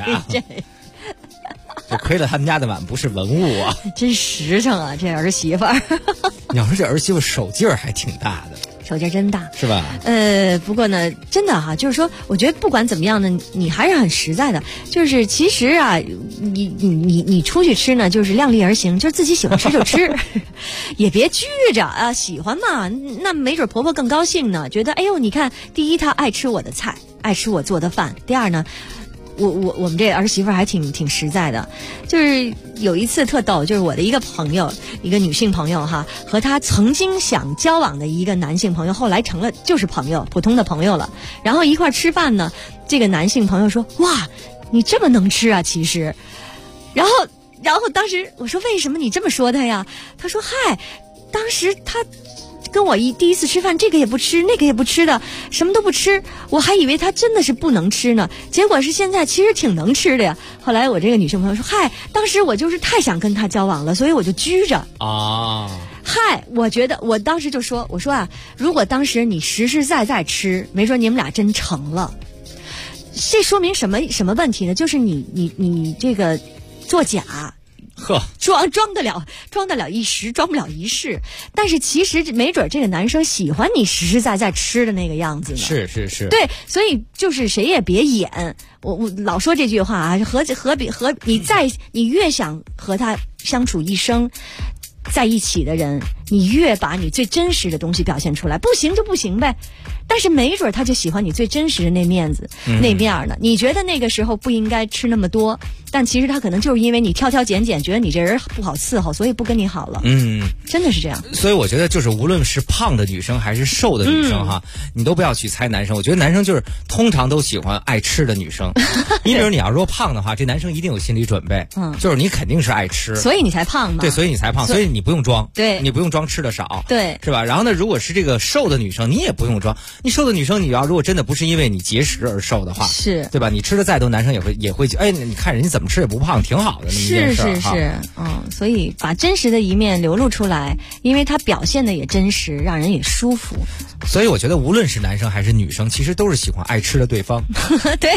就亏了他们家的碗不是文物啊， 真实诚啊，这儿媳妇儿。 你要说这儿媳妇手劲儿还挺大的。 手劲真大， 是吧？ 不过呢，真的哈，就是说，我觉得不管怎么样呢，你还是很实在的。就是其实啊，你出去吃呢，就是量力而行，就是自己喜欢吃就吃，也别拘着啊。喜欢嘛，那没准婆婆更高兴呢，觉得哎呦，你看，第一她爱吃我的菜，爱吃我做的饭；第二呢，我们这儿媳妇还挺实在的。就是有一次特逗，就是我的一个朋友，一个女性朋友哈，和她曾经想交往的一个男性朋友，后来成了就是朋友，普通的朋友了。然后一块吃饭呢，这个男性朋友说：“哇，你这么能吃啊！”其实，然后当时我说：“为什么你这么说他呀？”他说：“嗨，当时他跟我第一次吃饭，这个也不吃，那个也不吃的，什么都不吃，我还以为他真的是不能吃呢，结果是现在其实挺能吃的呀。”后来我这个女性朋友说：“嗨，当时我就是太想跟他交往了，所以我就拘着啊。”嗨，我觉得我当时就说：“我说啊，如果当时你实实在在吃，没准你们俩真成了。这说明什么问题呢？就是你这个作假。”装得了一时，装不了一世。但是其实没准这个男生喜欢你实实在在吃的那个样子呢。 是。 对，所以就是谁也别演。我老说这句话啊，何必你越想和他相处一生，在一起的人，你越把你最真实的东西表现出来，不行就不行呗。但是没准他就喜欢你最真实的那面子、那面呢。你觉得那个时候不应该吃那么多，但其实他可能就是因为你挑挑拣拣，觉得你这人不好伺候，所以不跟你好了。真的是这样。 所以我觉得就是无论是胖的女生还是瘦的女生哈，你都不要去猜男生。我觉得男生就是通常都喜欢爱吃的女生。你比如你要说胖的话，这男生一定有心理准备，就是你肯定是爱吃， 所以你才胖嘛。 对，所以你才胖，所以你不用装， 对， 你不用装吃的少， 对， 是吧？然后呢，如果是这个瘦的女生，你也不用装。你瘦的女生，你要如果真的不是因为你节食而瘦的话， 是对吧？你吃的再多，男生也会哎，你看人家怎么吃也不胖，挺好的。 是，所以把真实的一面流露出来，因为他表现的也真实，让人也舒服。 所以我觉得无论是男生还是女生，其实都是喜欢爱吃的对方。 对，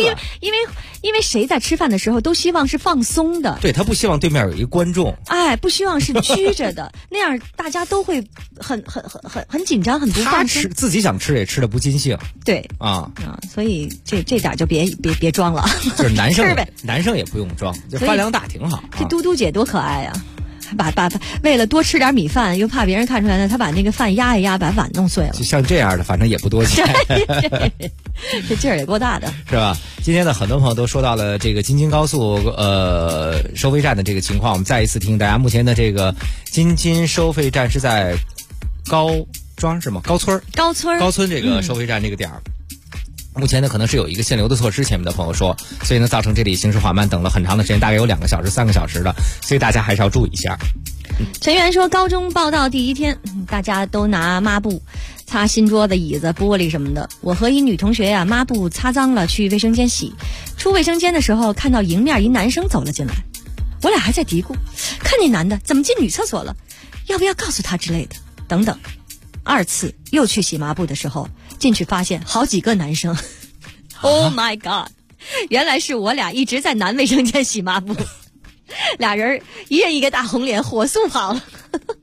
因为谁在吃饭的时候都希望是放松的。 对，他不希望对面有一个观众。 哎，不希望是拘着的，那样大家都会很紧张，很不放心。 他自己想吃也吃的不尽兴。 对所以这点就别装了， 就是男生吃呗， 男生也不用装，就饭量大挺好。 这嘟嘟姐多可爱呀！把为了多吃点米饭，又怕别人看出来呢，他把那个饭压一压，把碗弄碎了。 就像这样的，反正也不多钱， 这劲儿也够大的， 是吧？今天呢，很多朋友都说到了这个京津高速收费站的这个情况，我们再一次提醒大家，目前的这个京津收费站是在高庄是吗？高村这个收费站这个点儿。目前呢，可能是有一个限流的措施，前面的朋友说，所以呢，造成这里行驶缓慢，等了很长的时间，大概有2个小时、3个小时的，所以大家还是要注意一下。 陈源说，高中报到第一天，大家都拿抹布擦新桌子、椅子、玻璃什么的。我和一女同学呀，抹布擦脏了，去卫生间洗。出卫生间的时候，看到迎面一男生走了进来，我俩还在嘀咕，看那男的怎么进女厕所了，要不要告诉他之类的，等等。2次又去洗抹布的时候，进去发现好几个男生，Oh my god！ 原来是我俩一直在男卫生间洗抹布，俩人一人一个大红脸，火速跑了。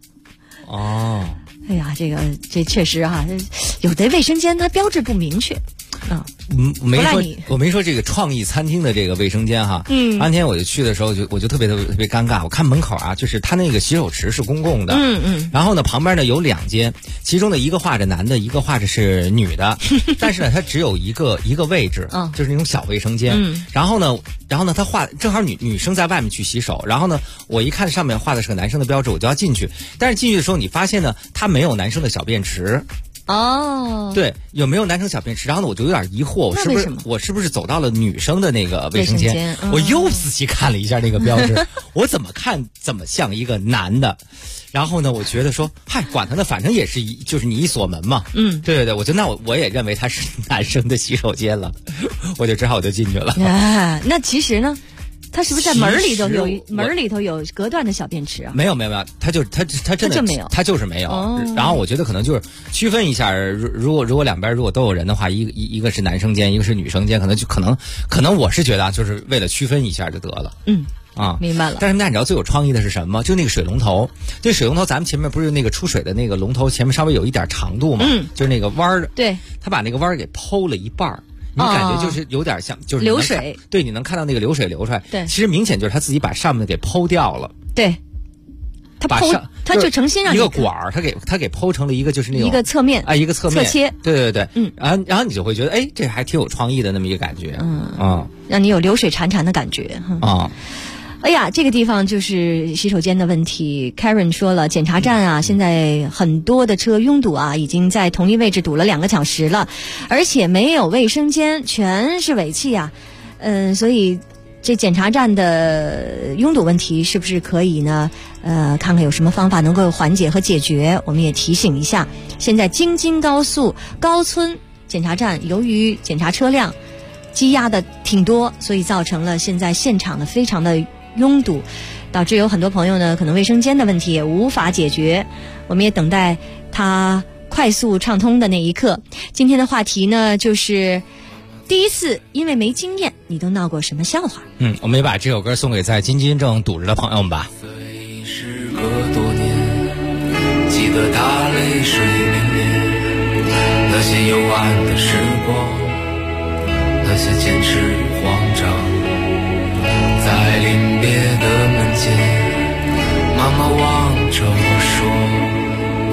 哎呀，这确实哈，有的卫生间它标志不明确啊。 我没说这个创意餐厅的这个卫生间哈。那天我就去的时候，我就特别尴尬。我看门口啊，就是他那个洗手池是公共的，然后呢旁边呢有2间，其中的一个画着男的，一个画着是女的，但是呢它只有一个位置，就是那种小卫生间。然后呢他画正好女生在外面去洗手，然后呢我一看上面画的是个男生的标志，我就要进去，但是进去的时候你发现呢他没有男生的小便池。对，有没有男生小便池？然后呢，我就有点疑惑，我是不是走到了女生的那个卫生间？我又仔细看了一下那个标志，我怎么看怎么像一个男的。然后呢，我觉得说，嗨，管他呢，反正也是就是你一锁门嘛。对，我就我也认为他是男生的洗手间了，我就只好就进去了。 那其实呢？他是不是在门里头有隔断的小便池啊？ 没有，他真的就没有， 他就是没有。然后我觉得可能就是区分一下，如果两边如果都有人的话，一个是男生间，一个是女生间，可能我是觉得就是为了区分一下就得了。 明白了。 但是那你知道最有创意的是什么？就那个水龙头，这水龙头咱们前面不是那个出水的那个龙头前面稍微有一点长度嘛？就是那个弯儿。 对， 他把那个弯儿给剖了一半儿。你感觉就是有点像，就是流水， 对，你能看到那个流水流出来。 对， 其实明显就是他自己把上面给剖掉了。 对，他就诚心让一个管儿，他给剖成了一个就是那种一个侧面一个侧面侧切。 对，然后你就会觉得，哎，这还挺有创意的那么一个感觉。 让你有流水潺潺的感觉。哎呀，这个地方就是洗手间的问题。Karen 说了，检查站啊，现在很多的车拥堵啊，已经在同一位置堵了2个小时了，而且没有卫生间，全是尾气啊。所以这检查站的拥堵问题是不是可以呢？看看有什么方法能够缓解和解决。我们也提醒一下，现在京津高速高村检查站由于检查车辆积压的挺多，所以造成了现在现场的非常的拥堵，导致有很多朋友呢可能卫生间的问题也无法解决。我们也等待它快速畅通的那一刻。今天的话题呢就是第一次因为没经验你都闹过什么笑话。 我们也把这首歌送给在京津正堵着的朋友们吧。 时隔多年，记得大泪水淋漓，那些幽暗的时光，那些坚持与慌张，在临别的门前，妈妈望着我说，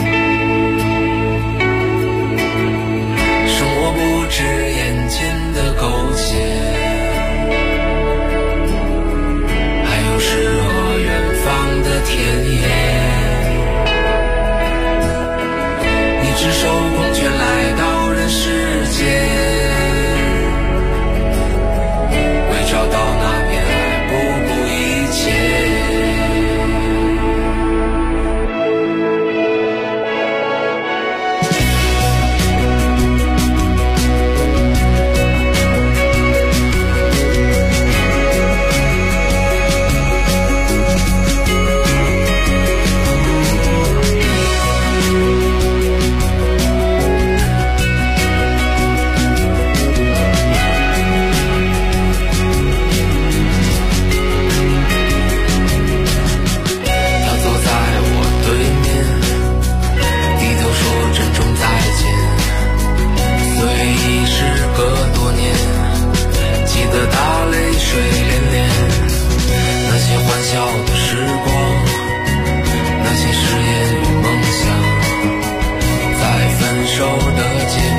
生活不止眼前的苟且，还有诗和远方的田野。你赤手空拳来到人世间，为找到那片爱不顾一切。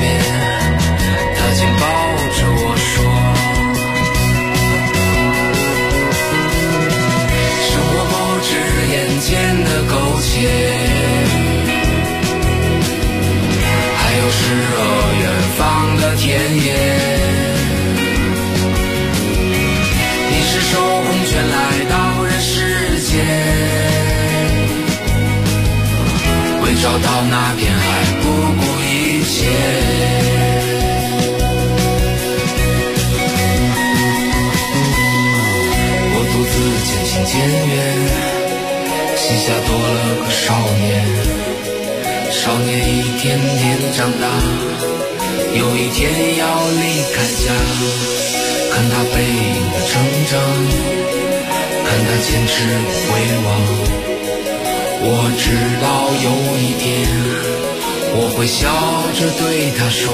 面，他紧抱着我说，生活不止眼前的苟且，还有诗和远方的田野。你是受红圈来到人世间，为找到那片海不顾一切。我独自渐行渐远，膝下多了个少年，少年一天天长大，有一天要离开家，看他背影的成长，看他坚持回望。我知道有一天我会笑着对他说，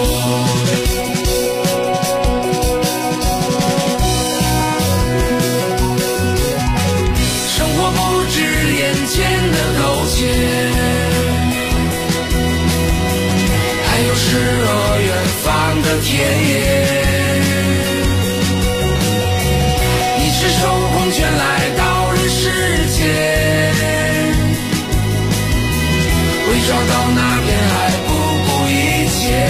生活不止眼前的苟且，还有诗和远方的田野。你是受红圈来到人世间，为找到那片海不顾一切。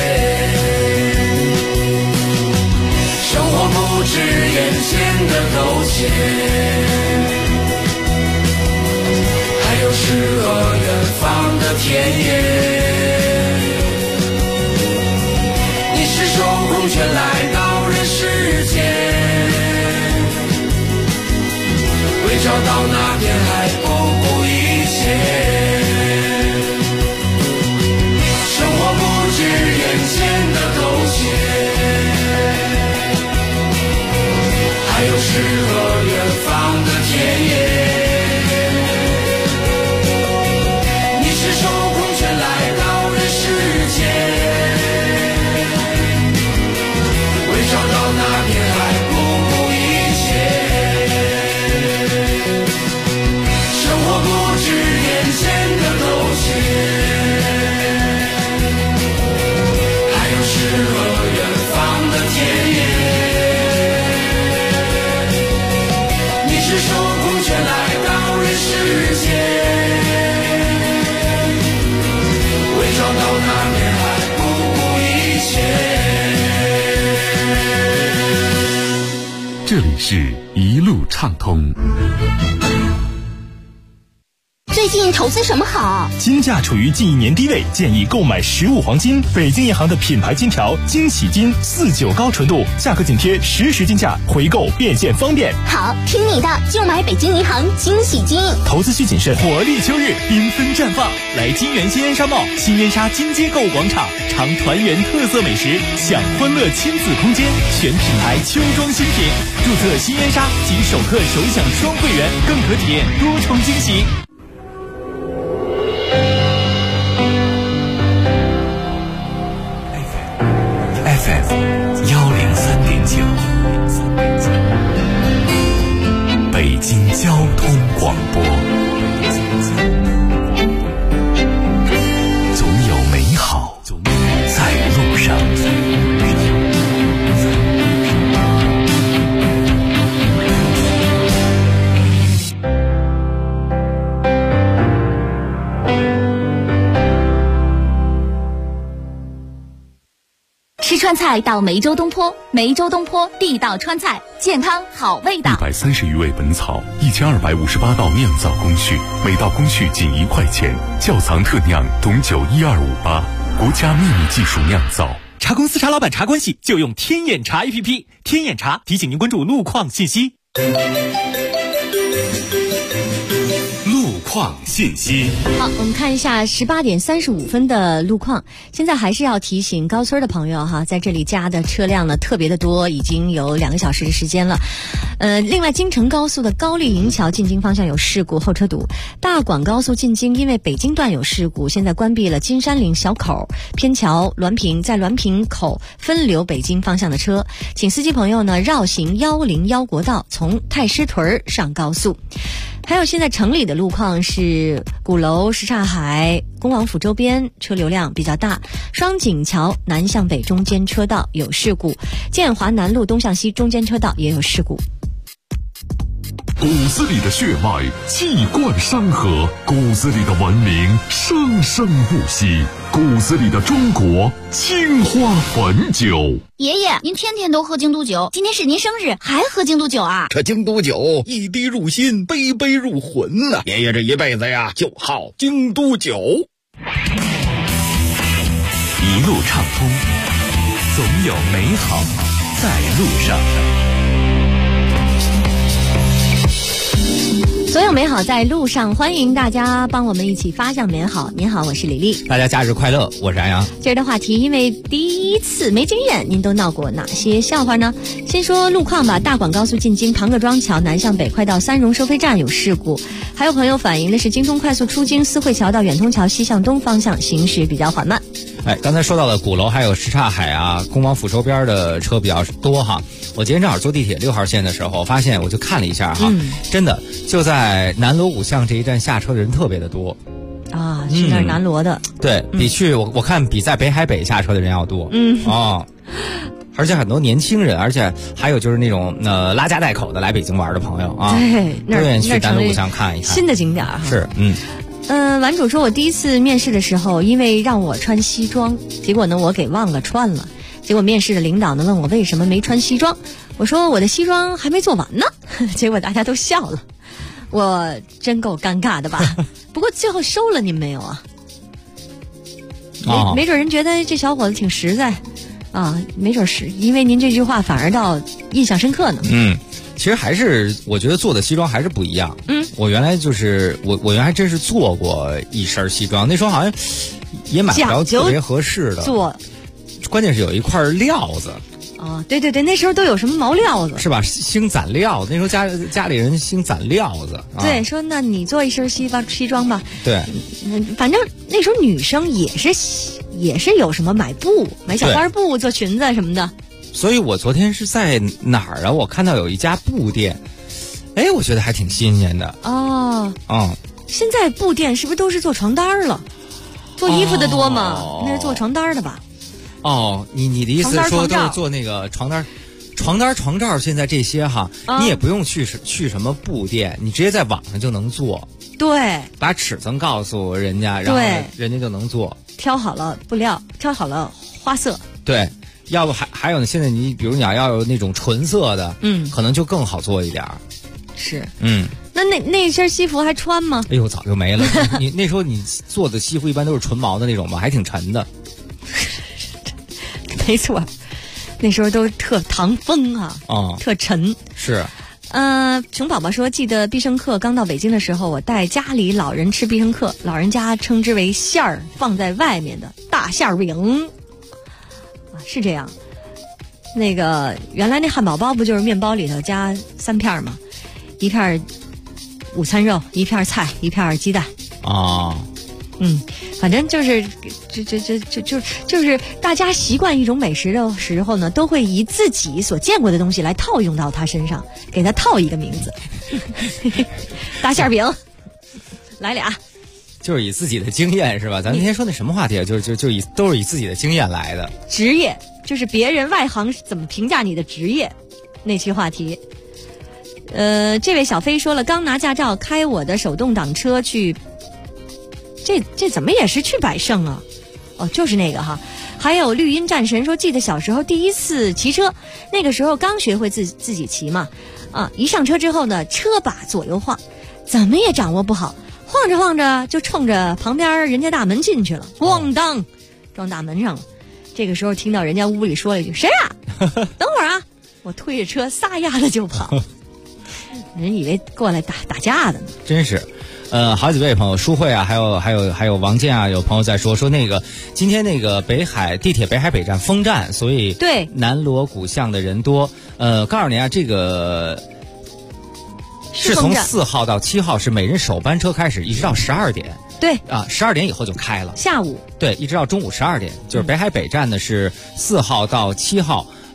生活不止眼前的苟且，还有诗和远方的田野。你是受红圈来到人世间，为找到那片海不顾一切。是眼前的苟且，还有诗和远方的田野。你是受红圈来到人世间，为找到那片海不顾一切。生活不止眼前的苟且，诗和远方的田野。你是受红圈来到人世间，为找到那片海不顾一切。 这里是一路畅通。 最近投资什么好？ 金价处于近1年低位，建议购买15黄金。北京银行的品牌金条惊喜金49高纯度，价格紧贴实时金价，回购变现方便。 好，听你的，就买北京银行惊喜金。 投资需谨慎。活力秋日，缤纷绽放，来金源新烟沙贸、新烟沙金街购物广场，尝团圆特色美食，享欢乐亲子空间，全品牌秋装新品。注册新烟沙即首客首享双会员，更可体验多重惊喜。 FM 103.9，北京交通广播。总有美好在路上。 吃川菜到梅州东坡，梅州东坡地道川菜，健康好味道。 130余味本草，1258道酿造工序，每道工序仅1块钱。窖藏特酿董酒12588，国家秘密技术酿造。 茶公司茶老板茶关系就用天眼茶 APP， 天眼茶提醒您关注路况信息。 路况信息。 好，我们看一下18点35分的路况。现在还是要提醒高村的朋友哈，在这里加的车辆呢特别的多，已经有2个小时的时间了。另外京城高速的高丽营桥进京方向有事故，后车堵。大广高速进京因为北京段有事故，现在关闭了金山岭小口、偏桥、滦平，在滦平口分流北京方向的车，请司机朋友呢绕行101国道，从太师屯上高速。 还有现在城里的路况是鼓楼、什刹海、恭王府周边车流量比较大，双井桥南向北中间车道有事故，建华南路东向西中间车道也有事故。 骨子里的血脉气贯山河，骨子里的文明生生不息，骨子里的中国青花汾酒。 爷爷，您天天都喝京都酒，今天是您生日，还喝京都酒啊？ 这京都酒一滴入心，杯杯入魂呐！爷爷这一辈子呀，就好京都酒。 一路畅通，总有美好在路上。 所有美好在路上，欢迎大家帮我们一起发向美好。您好，我是李丽。 大家假日快乐，我是安阳。 今儿的话题，因为第一次没经验，您都闹过哪些笑话呢？先说路况吧，大广高速进京庞各庄桥南向北快到三荣收费站有事故，还有朋友反映的是京通快速出京思汇桥到远通桥西向东方向行驶比较缓慢。 刚才说到了鼓楼还有什刹海啊、恭王府周边的车比较多哈。我今天正好坐地铁6号线的时候，发现我就看了一下哈，真的就在南锣鼓巷这一站下车的人特别的多啊，去那儿南锣的， 对比我看比在北海北下车的人要多，而且很多年轻人，而且还有就是那种拉家带口的来北京玩的朋友啊， 对， 都愿意去南锣鼓巷看一看， 新的景点哈。 是， 玩主说，我第一次面试的时候，因为让我穿西装，结果呢我给忘了穿了。结果面试的领导呢问我为什么没穿西装，我说我的西装还没做完呢，结果大家都笑了，我真够尴尬的吧？不过最后收了您没有啊？没准人觉得这小伙子挺实在啊，没准是因为您这句话反而倒印象深刻呢。 其实还是我觉得做的西装还是不一样。我原来就是我原来还真是做过一身西装，那时候好像也买不着特别合适的做。关键是有一块料子对，那时候都有什么毛料子是吧？兴攒料子，那时候家里人兴攒料子。 对，说那你做一身西装吧。 对， 反正那时候女生也是有什么买小花布做裙子什么的。 所以我昨天是在哪儿啊？我看到有一家布店，我觉得还挺新鲜的。 现在布店是不是都是做床单了？做衣服的多吗？那是做床单的吧？ 你的意思是说都是做那个床单、床罩，现在这些哈，你也不用去什么布店，你直接在网上就能做。 对， 把尺寸告诉人家，然后人家就能做。 挑好了布料，挑好了花色。 对，要不还有呢？现在你比如你要有那种纯色的，可能就更好做一点。 是，那身西服还穿吗？ 哎呦，早就没了。你那时候你做的西服一般都是纯毛的那种吧，还挺沉的。 没错，那时候都特唐风啊，特沉。 是， 熊宝宝说，记得必胜客刚到北京的时候，我带家里老人吃必胜客，老人家称之为馅儿放在外面的大馅饼，是这样。那个原来那汉堡包不就是面包里头加3片吗？一片午餐肉，一片菜，一片鸡蛋。反正就是就是大家习惯一种美食的时候呢，都会以自己所见过的东西来套用到它身上，给它套一个名字。大馅饼，来俩。 就是以自己的经验是吧？咱那天说那什么话题啊？都是以自己的经验来的。 职业就是别人外行怎么评价你的职业，那期话题。这位小飞说了，刚拿驾照开我的手动挡车去。这怎么也是去百盛啊？就是那个哈。还有绿茵战神说，记得小时候第一次骑车，那个时候刚学会自己骑嘛，一上车之后呢，车把左右晃，怎么也掌握不好，晃着晃着就冲着旁边人家大门进去了，咣当撞大门上了。这个时候听到人家屋里说了一句：“谁啊？等会儿啊！”我推着车撒丫子就跑，人以为过来打架的呢。 真是。好几位朋友，舒慧啊，还有王健啊，有朋友在说那个今天那个地铁北海北站封站，所以对南锣鼓巷的人多。告诉您啊，这个是从4号到7号是每人首班车开始，一直到12点。 对 12点以后就开了， 下午。 对，一直到中午12点，就是北海北站呢是4号到7号。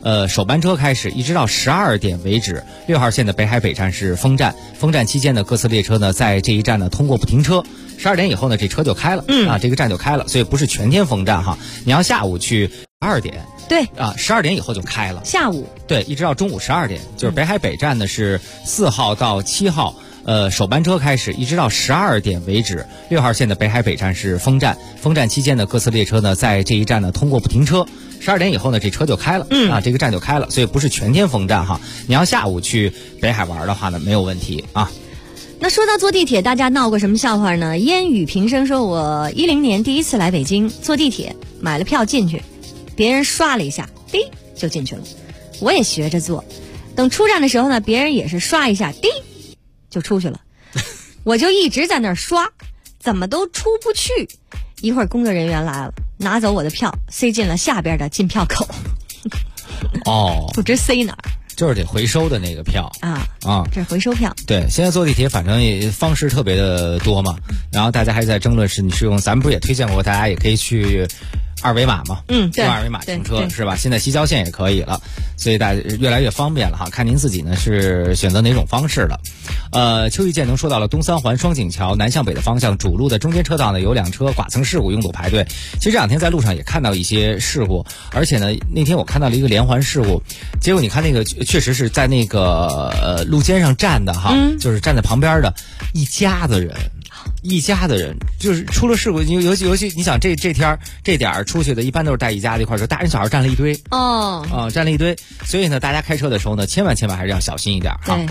首班车开始，一直到12点为止。6号线的北海北站是封站，封站期间呢，各次列车呢在这一站呢通过不停车。12点以后呢，这车就开了，这个站就开了，所以不是全天封站哈。你要下午去2点， 对 12点以后就开了， 下午对，一直到中午12点，就是北海北站呢是4号到7号。首班车开始，一直到12点为止。6号线的北海北站是封站，封站期间呢，各次列车呢在这一站呢通过不停车。12点以后呢，这车就开了，这个站就开了，所以不是全天封站哈。你要下午去北海玩的话呢，没有问题啊。 那说到坐地铁，大家闹过什么笑话呢？烟雨平生说，我10年第一次来北京，坐地铁买了票进去，别人刷了一下，滴就进去了。我也学着坐，等出站的时候呢，别人也是刷一下，滴就出去了。我就一直在那儿刷，怎么都出不去。一会儿工作人员来了，拿走我的票，塞进了下边的进票口。不知塞哪儿。 就是得回收的那个票这是回收票。 对，现在坐地铁反正也方式特别的多嘛，然后大家还在争论是你是用，咱们不是也推荐过大家也可以去二维码嘛， 对， 用二维码停车是吧？现在西郊线也可以了，所以大家越来越方便了哈。看您自己呢是选择哪种方式了。邱玉建能说到了东三环双井桥南向北的方向主路的中间车道呢有2车剐蹭事故拥堵排队。其实这2天在路上也看到一些事故，而且呢那天我看到了一个连环事故，结果你看那个确实是在那个路肩上站的哈，就是站在旁边的一家子人，就是出了事故，尤其你想这天这点出去的，一般都是带一家子一块儿，大人小孩站了一堆站了一堆，所以呢，大家开车的时候呢，千万还是要小心一点哈。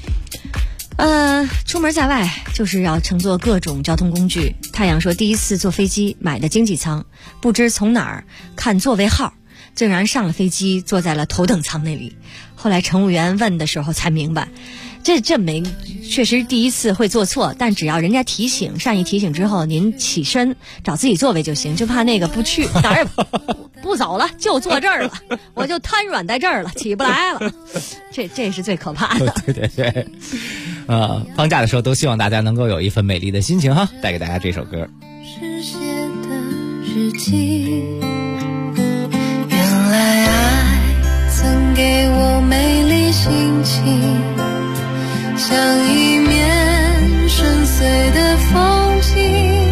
出门在外就是要乘坐各种交通工具。太阳说，第一次坐飞机买的经济舱，不知从哪儿看座位号，竟然上了飞机，坐在了头等舱那里。后来乘务员问的时候才明白。这没确实第一次会做错，但只要人家提醒，善意提醒之后，您起身找自己座位就行，就怕那个不去哪儿也不走了，就坐这儿了，我就瘫软在这儿了，起不来了，这是最可怕的。 对，放假的时候都希望大家能够有一份美丽的心情哈，带给大家这首歌。 是写的日记，原来爱曾给我美丽心情。像一面深邃的风景，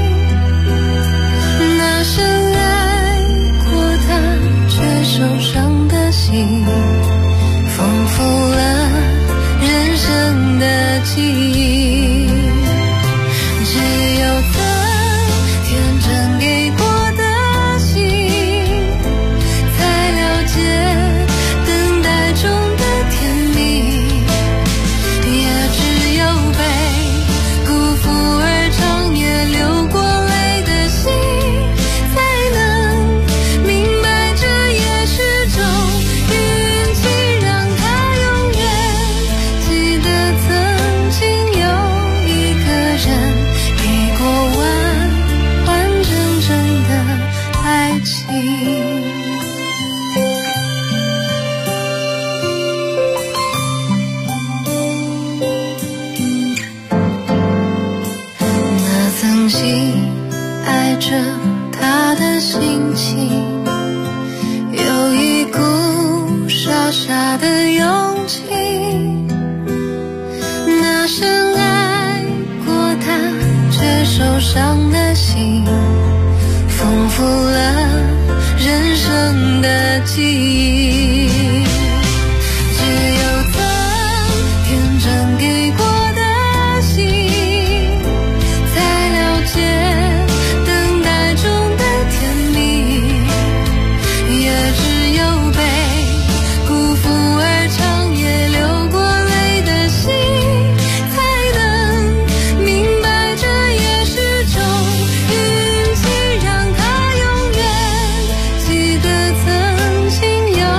那深爱过他却受伤的心，丰富了人生的记忆。只有曾天真给过的心，才了解等待中的甜蜜。只有被辜负而长夜流过泪的心，才能明白这也是种运气，让他永远记得曾经有一个人给过完完整整的爱情。曾经爱着他的心情，有一股傻傻的勇气，那深爱过他却受伤的心，丰富了人生的记忆。只有曾天真给过的心，等待中的甜蜜，也只有被辜负而长夜流过泪的心，才能明白这也是种运气，让他永远记得曾经有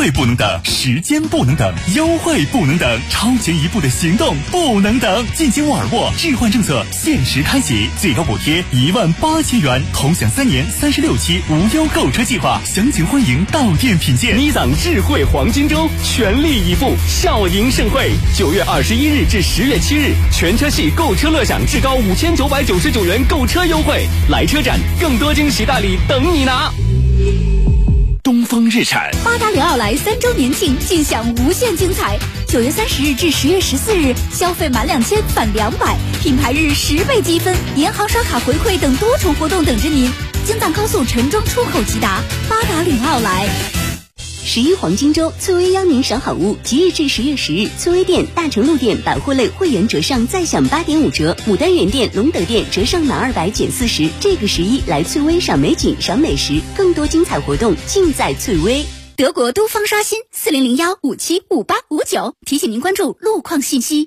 会不能等，时间不能等，优惠不能等，超前一步的行动不能等。进京沃尔沃置换政策限时开启，最高补贴18000元，同享3年36期无忧购车计划，详情欢迎到店品鉴。 你党智慧黄金周，全力以赴，笑迎盛会。9月21日至10月7日，全车系购车乐享至高5999元购车优惠，来车展，更多惊喜大礼等你拿。 东风日产八达岭奥莱3周年庆，尽享无限精彩。9月30日至10月14日，消费满2000返200，品牌日10倍积分，银行刷卡回馈等多重活动等着您。京藏高速陈庄出口直达，八达岭奥莱。 11黄金周，翠微邀您赏好物。即日至10月10日，翠微店、大成路店百货类会员折上再享8.5折，牡丹园店、隆德店折上满200减40。这个11来翠微赏美景、赏美食，更多精彩活动尽在翠微。 德国都方刷新4001575859，提醒您关注路况信息。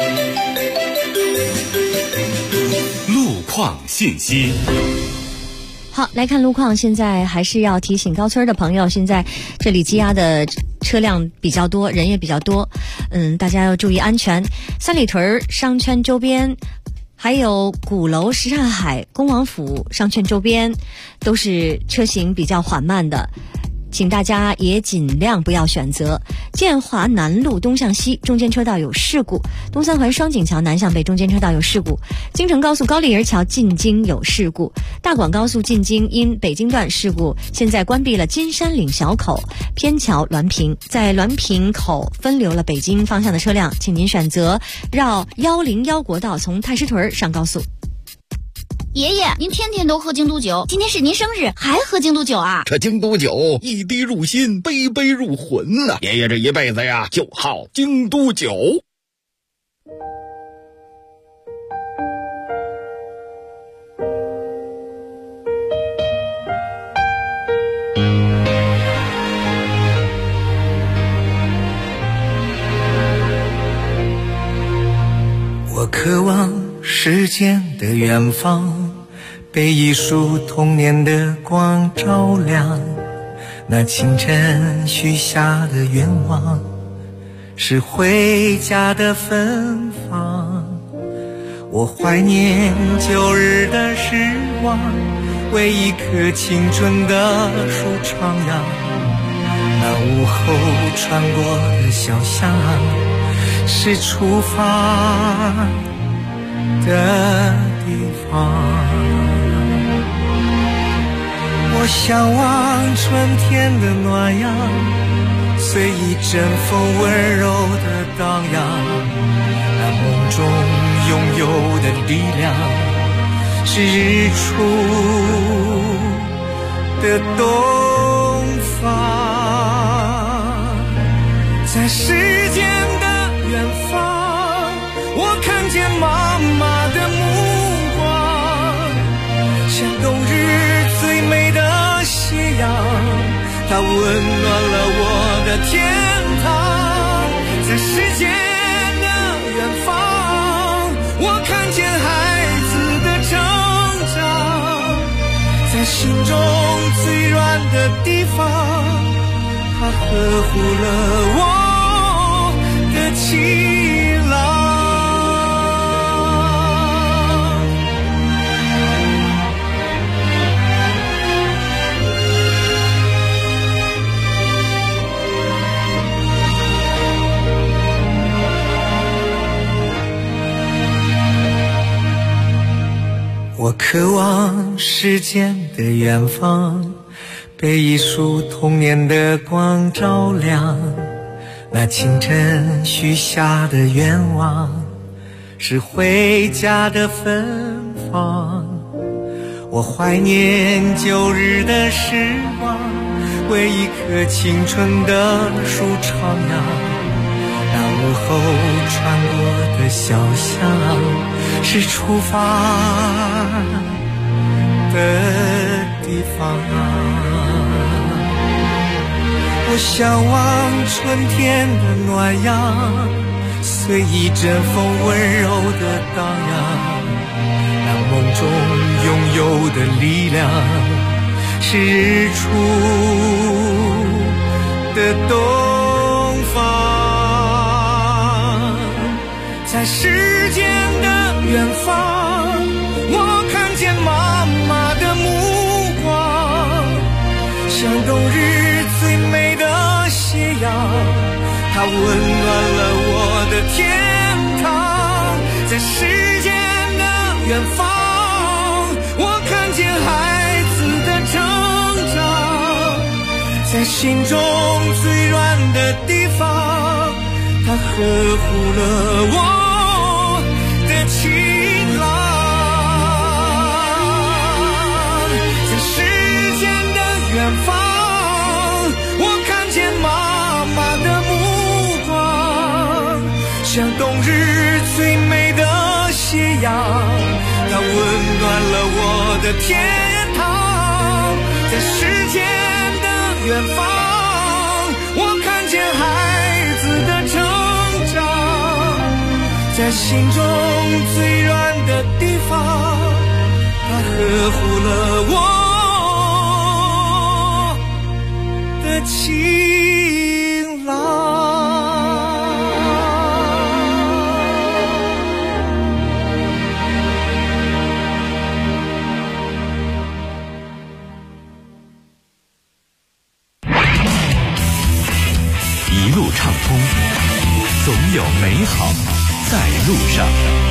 路况信息。 好，来看路况。现在还是要提醒高村的朋友，现在这里积压的车辆比较多，人也比较多，大家要注意安全。三里屯商圈周边，还有鼓楼、什刹海、恭王府商圈周边，都是车行比较缓慢的，请大家也尽量不要选择。建华南路东向西中间车道有事故，东三环双井桥南向北中间车道有事故，京承高速高丽人桥进京有事故，大广高速进京因北京段事故，现在关闭了金山岭小口偏桥滦平，在滦平口分流了北京方向的车辆，请您选择绕101国道从太师屯上高速。 爷爷，您天天都喝京都酒，今天是您生日，还喝京都酒啊？ 这京都酒一滴入心，杯杯入魂呐！爷爷这一辈子呀，就好京都酒。 我渴望时间的远方，被一束童年的光照亮。那清晨许下的愿望，是回家的芬芳。我怀念旧日的时光，为一棵青春的树徜徉。那午后穿过的小巷，是出发的地方。我向往春天的暖阳，随一阵风温柔的荡漾。那梦中拥有的力量，是日出的东方。在时间的远方，我看见妈妈的目光，像冬日最美的夕阳，它温暖了我的天堂。在时间的远方，我看见孩子的成长，在心中最软的地方，它呵护了我的情郎。我渴望时间的远方，被一束童年的光照亮。那清晨许下的愿望，是回家的芬芳。我怀念旧日的时光，为一棵青春的树徜徉。那午后穿过的小巷，是出发的地方。我向往春天的暖阳，随一阵风温柔的荡漾。那梦中拥有的力量，是日出的东方，在时间的远方，我看见妈妈的目光，像冬日最美的夕阳，它温暖了我的天堂。在时间的远方，我看见孩子的成长，在心中最软的地方，它呵护了我的晴朗。在时间的远方，我看见妈妈的目光，像冬日最美的夕阳，它温暖了我的天堂。在时间的远方，我看见孩子的成长，在心中最软的地方，它呵护了我的晴朗。 一路畅通，总有美好在路上。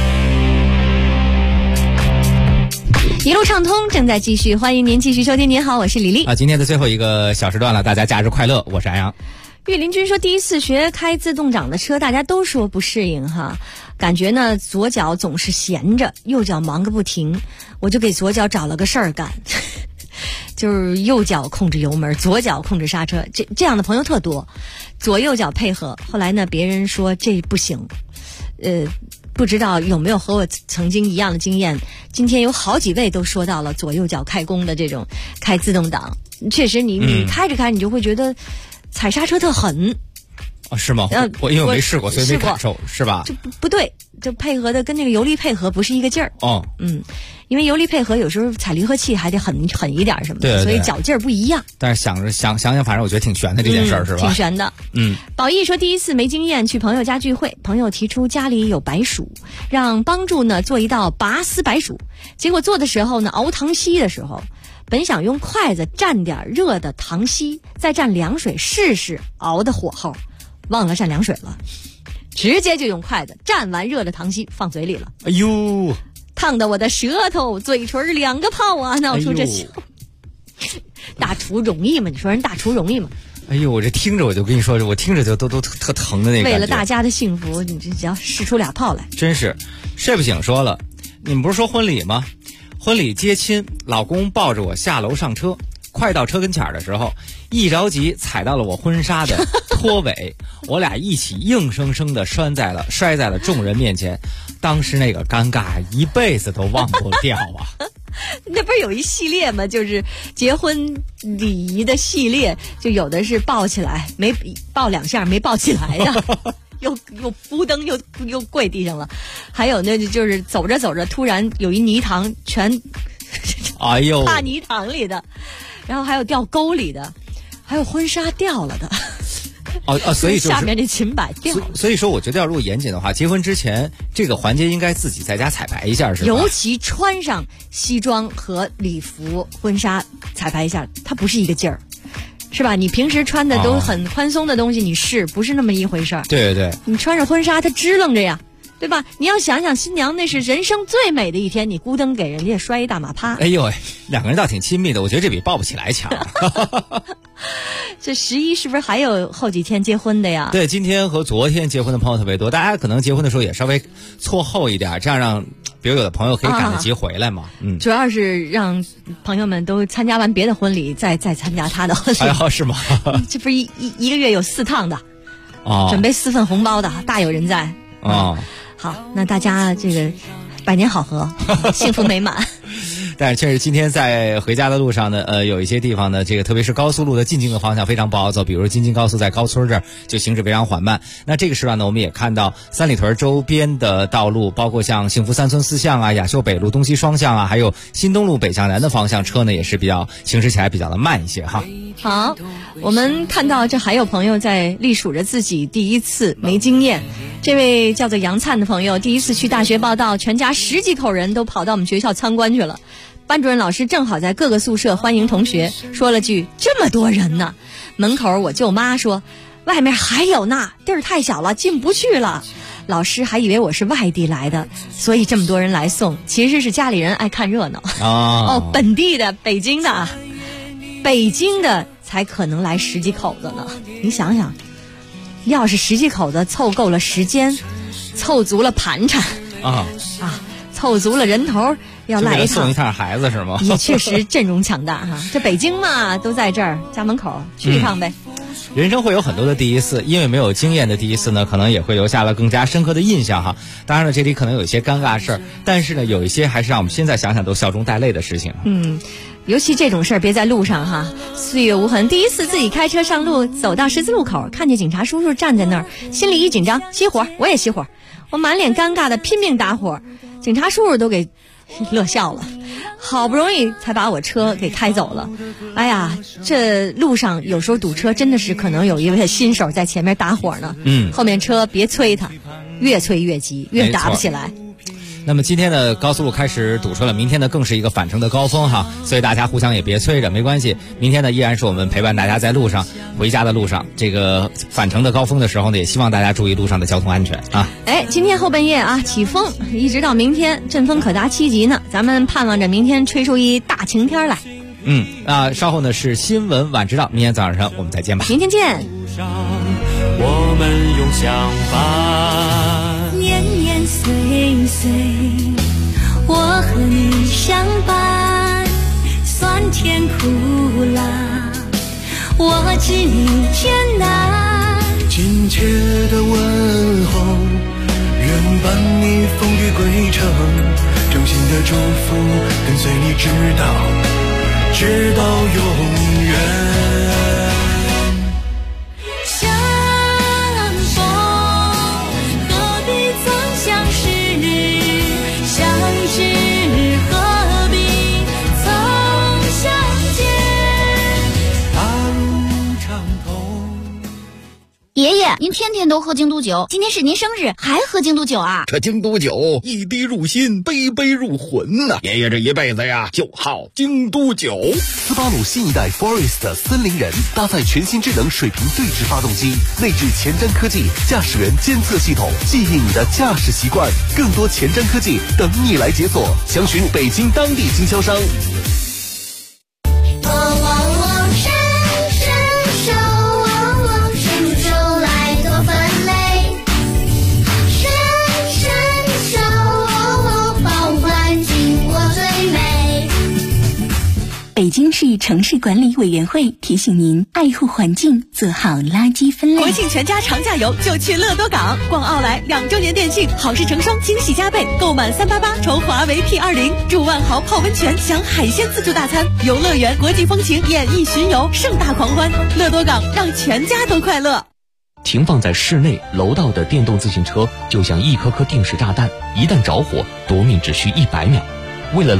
一路畅通正在继续，欢迎您继续收听。您好，我是李丽。 今天的最后一个小时段了，大家假日快乐，我是安阳。 岳林君说，第一次学开自动挡的车，大家都说不适应哈，感觉呢左脚总是闲着，右脚忙个不停，我就给左脚找了个事儿干。就是右脚控制油门，左脚控制刹车，这样的朋友特多，左右脚配合。后来呢，别人说这不行，不知道有没有和我曾经一样的经验。今天有好几位都说到了左右脚开弓的这种开自动挡，确实你开着开，你就会觉得踩刹车特狠。 哦，是吗？我因为我没试过，所以没感受，是吧？ 这不对，这配合的跟那个油力配合不是一个劲儿。 哦， 因为油力配合有时候踩离合器还得狠一点什么的， 对， 所以脚劲儿不一样。 但是想想，反正我觉得挺悬的这件事儿，是吧？ 挺悬的。宝义说，第一次没经验去朋友家聚会，朋友提出家里有白薯，让帮助呢做一道拔丝白薯。结果做的时候呢，熬糖稀的时候，本想用筷子蘸点热的糖稀，再蘸凉水试试熬的火候，忘了蘸凉水了，直接就用筷子蘸完热的糖稀放嘴里了。 哎呦！ 烫得我的舌头、嘴唇两个泡啊！闹出这笑。大厨容易吗？你说人大厨容易吗？ 哎呦，我这听着我就跟你说，我听着就都特疼的那个感觉。 为了大家的幸福，你这只要试出俩泡来。 真是，睡不醒说了，你们不是说婚礼吗？婚礼接亲，老公抱着我下楼上车，快到车跟前的时候，一着急踩到了我婚纱的拖尾，我俩一起硬生生的摔在了众人面前。当时那个尴尬一辈子都忘不掉啊。 那不是有一系列吗？就是结婚礼仪的系列，就有的是抱起来没抱两下没抱起来的，又扑腾又跪地上了，还有那就是走着走着突然有一泥塘全哎呦踏泥塘里的，然后还有掉沟里的，还有婚纱掉了的。 所以就是下面这裙摆掉了。 所以说，我觉得要如果严谨的话，结婚之前这个环节应该自己在家彩排一下，是吧？ 尤其穿上西装和礼服婚纱彩排一下，它不是一个劲儿，是吧？你平时穿的都很宽松的东西，你不是那么一回事儿。 对对对， 你穿上婚纱，它支棱着呀，对吧？你要想想新娘那是人生最美的一天，你咕噔给人家摔一大马趴。 哎呦喂，两个人倒挺亲密的，我觉得这比抱不起来强。 这11是不是还有后几天结婚的呀？ 对，今天和昨天结婚的朋友特别多，大家可能结婚的时候也稍微错后一点，这样让比如有的朋友可以赶得及回来嘛。 主要是让朋友们都参加完别的婚礼，再参加他的婚礼。 还好是吗？ 这不是一个月有4趟的，准备4份红包的，大有人在。好，那大家这个百年好合，幸福美满。 但是确实今天在回家的路上呢，有一些地方呢，这个特别是高速路的进京的方向非常不好走，比如京津高速在高村这儿就行驶非常缓慢。那这个时段呢，我们也看到三里屯周边的道路，包括像幸福三村四巷啊、雅秀北路东西双向啊，还有新东路北向南的方向，车呢也是比较行驶起来比较的慢一些哈。 好，我们看到这还有朋友在历数着自己第一次没经验。这位叫做杨灿的朋友第一次去大学报到，全家10几口人都跑到我们学校参观去了。班主任老师正好在各个宿舍欢迎同学，说了句这么多人呢。门口我舅妈说外面还有呢，地儿太小了进不去了。老师还以为我是外地来的，所以这么多人来送，其实是家里人爱看热闹。本地的北京的才可能来10几口子呢。你想想，要是10几口子凑够了时间，凑足了盘缠凑足了人头，要来一趟送一趟孩子是吗？ 也确实阵容强大哈。这北京嘛，都在这儿家门口，去一趟呗。 人生会有很多的第一次，因为没有经验的第一次呢，可能也会留下了更加深刻的印象哈。当然了，这里可能有一些尴尬事儿，但是呢，有一些还是让我们现在想想都笑中带泪的事情。 尤其这种事儿别在路上哈，岁月无痕。第一次自己开车上路，走到十字路口，看见警察叔叔站在那儿，心里一紧张，熄火，我也熄火，我满脸尴尬的拼命打火，警察叔叔都给乐笑了，好不容易才把我车给开走了。哎呀，这路上有时候堵车真的是可能有一位新手在前面打火呢，后面车别催他，越催越急，越打不起来。 那么今天的高速路开始堵车了，明天呢更是一个返程的高峰哈，所以大家互相也别催着，没关系。明天呢依然是我们陪伴大家在路上回家的路上，这个返程的高峰的时候呢，也希望大家注意路上的交通安全啊。 今天后半夜啊起风，一直到明天阵风可达7级呢，咱们盼望着明天吹出一大晴天来。 稍后呢是新闻晚知道，明天早上我们再见吧。 明天见。 我们用想法年年岁岁，我和你相伴，酸甜苦辣，我知你艰难。 亲切的问候，愿伴你风雨归程，衷心的祝福跟随你直到永远。 爷爷，您天天都喝京都酒，今天是您生日，还喝京都酒啊？ 这京都酒一滴入心，杯杯入魂呐！爷爷这一辈子呀，就好京都酒。 斯巴鲁新一代 Forest 森林人搭载全新智能水平对置发动机，内置前瞻科技驾驶员监测系统，记忆你的驾驶习惯。更多前瞻科技等你来解锁，详询北京当地经销商。 北京市城市管理委员会提醒您爱护环境，做好垃圾分类。 国庆全家长假游就去乐多港，逛奥莱2周年店庆，好事成双，惊喜加倍。购满388抽华为 P20，住万豪泡温泉，享海鲜自助大餐，游乐园国际风情演艺巡游，盛大狂欢。乐多港让全家都快乐。 停放在室内楼道的电动自行车就像一颗颗定时炸弹，一旦着火，夺命只需100秒。为了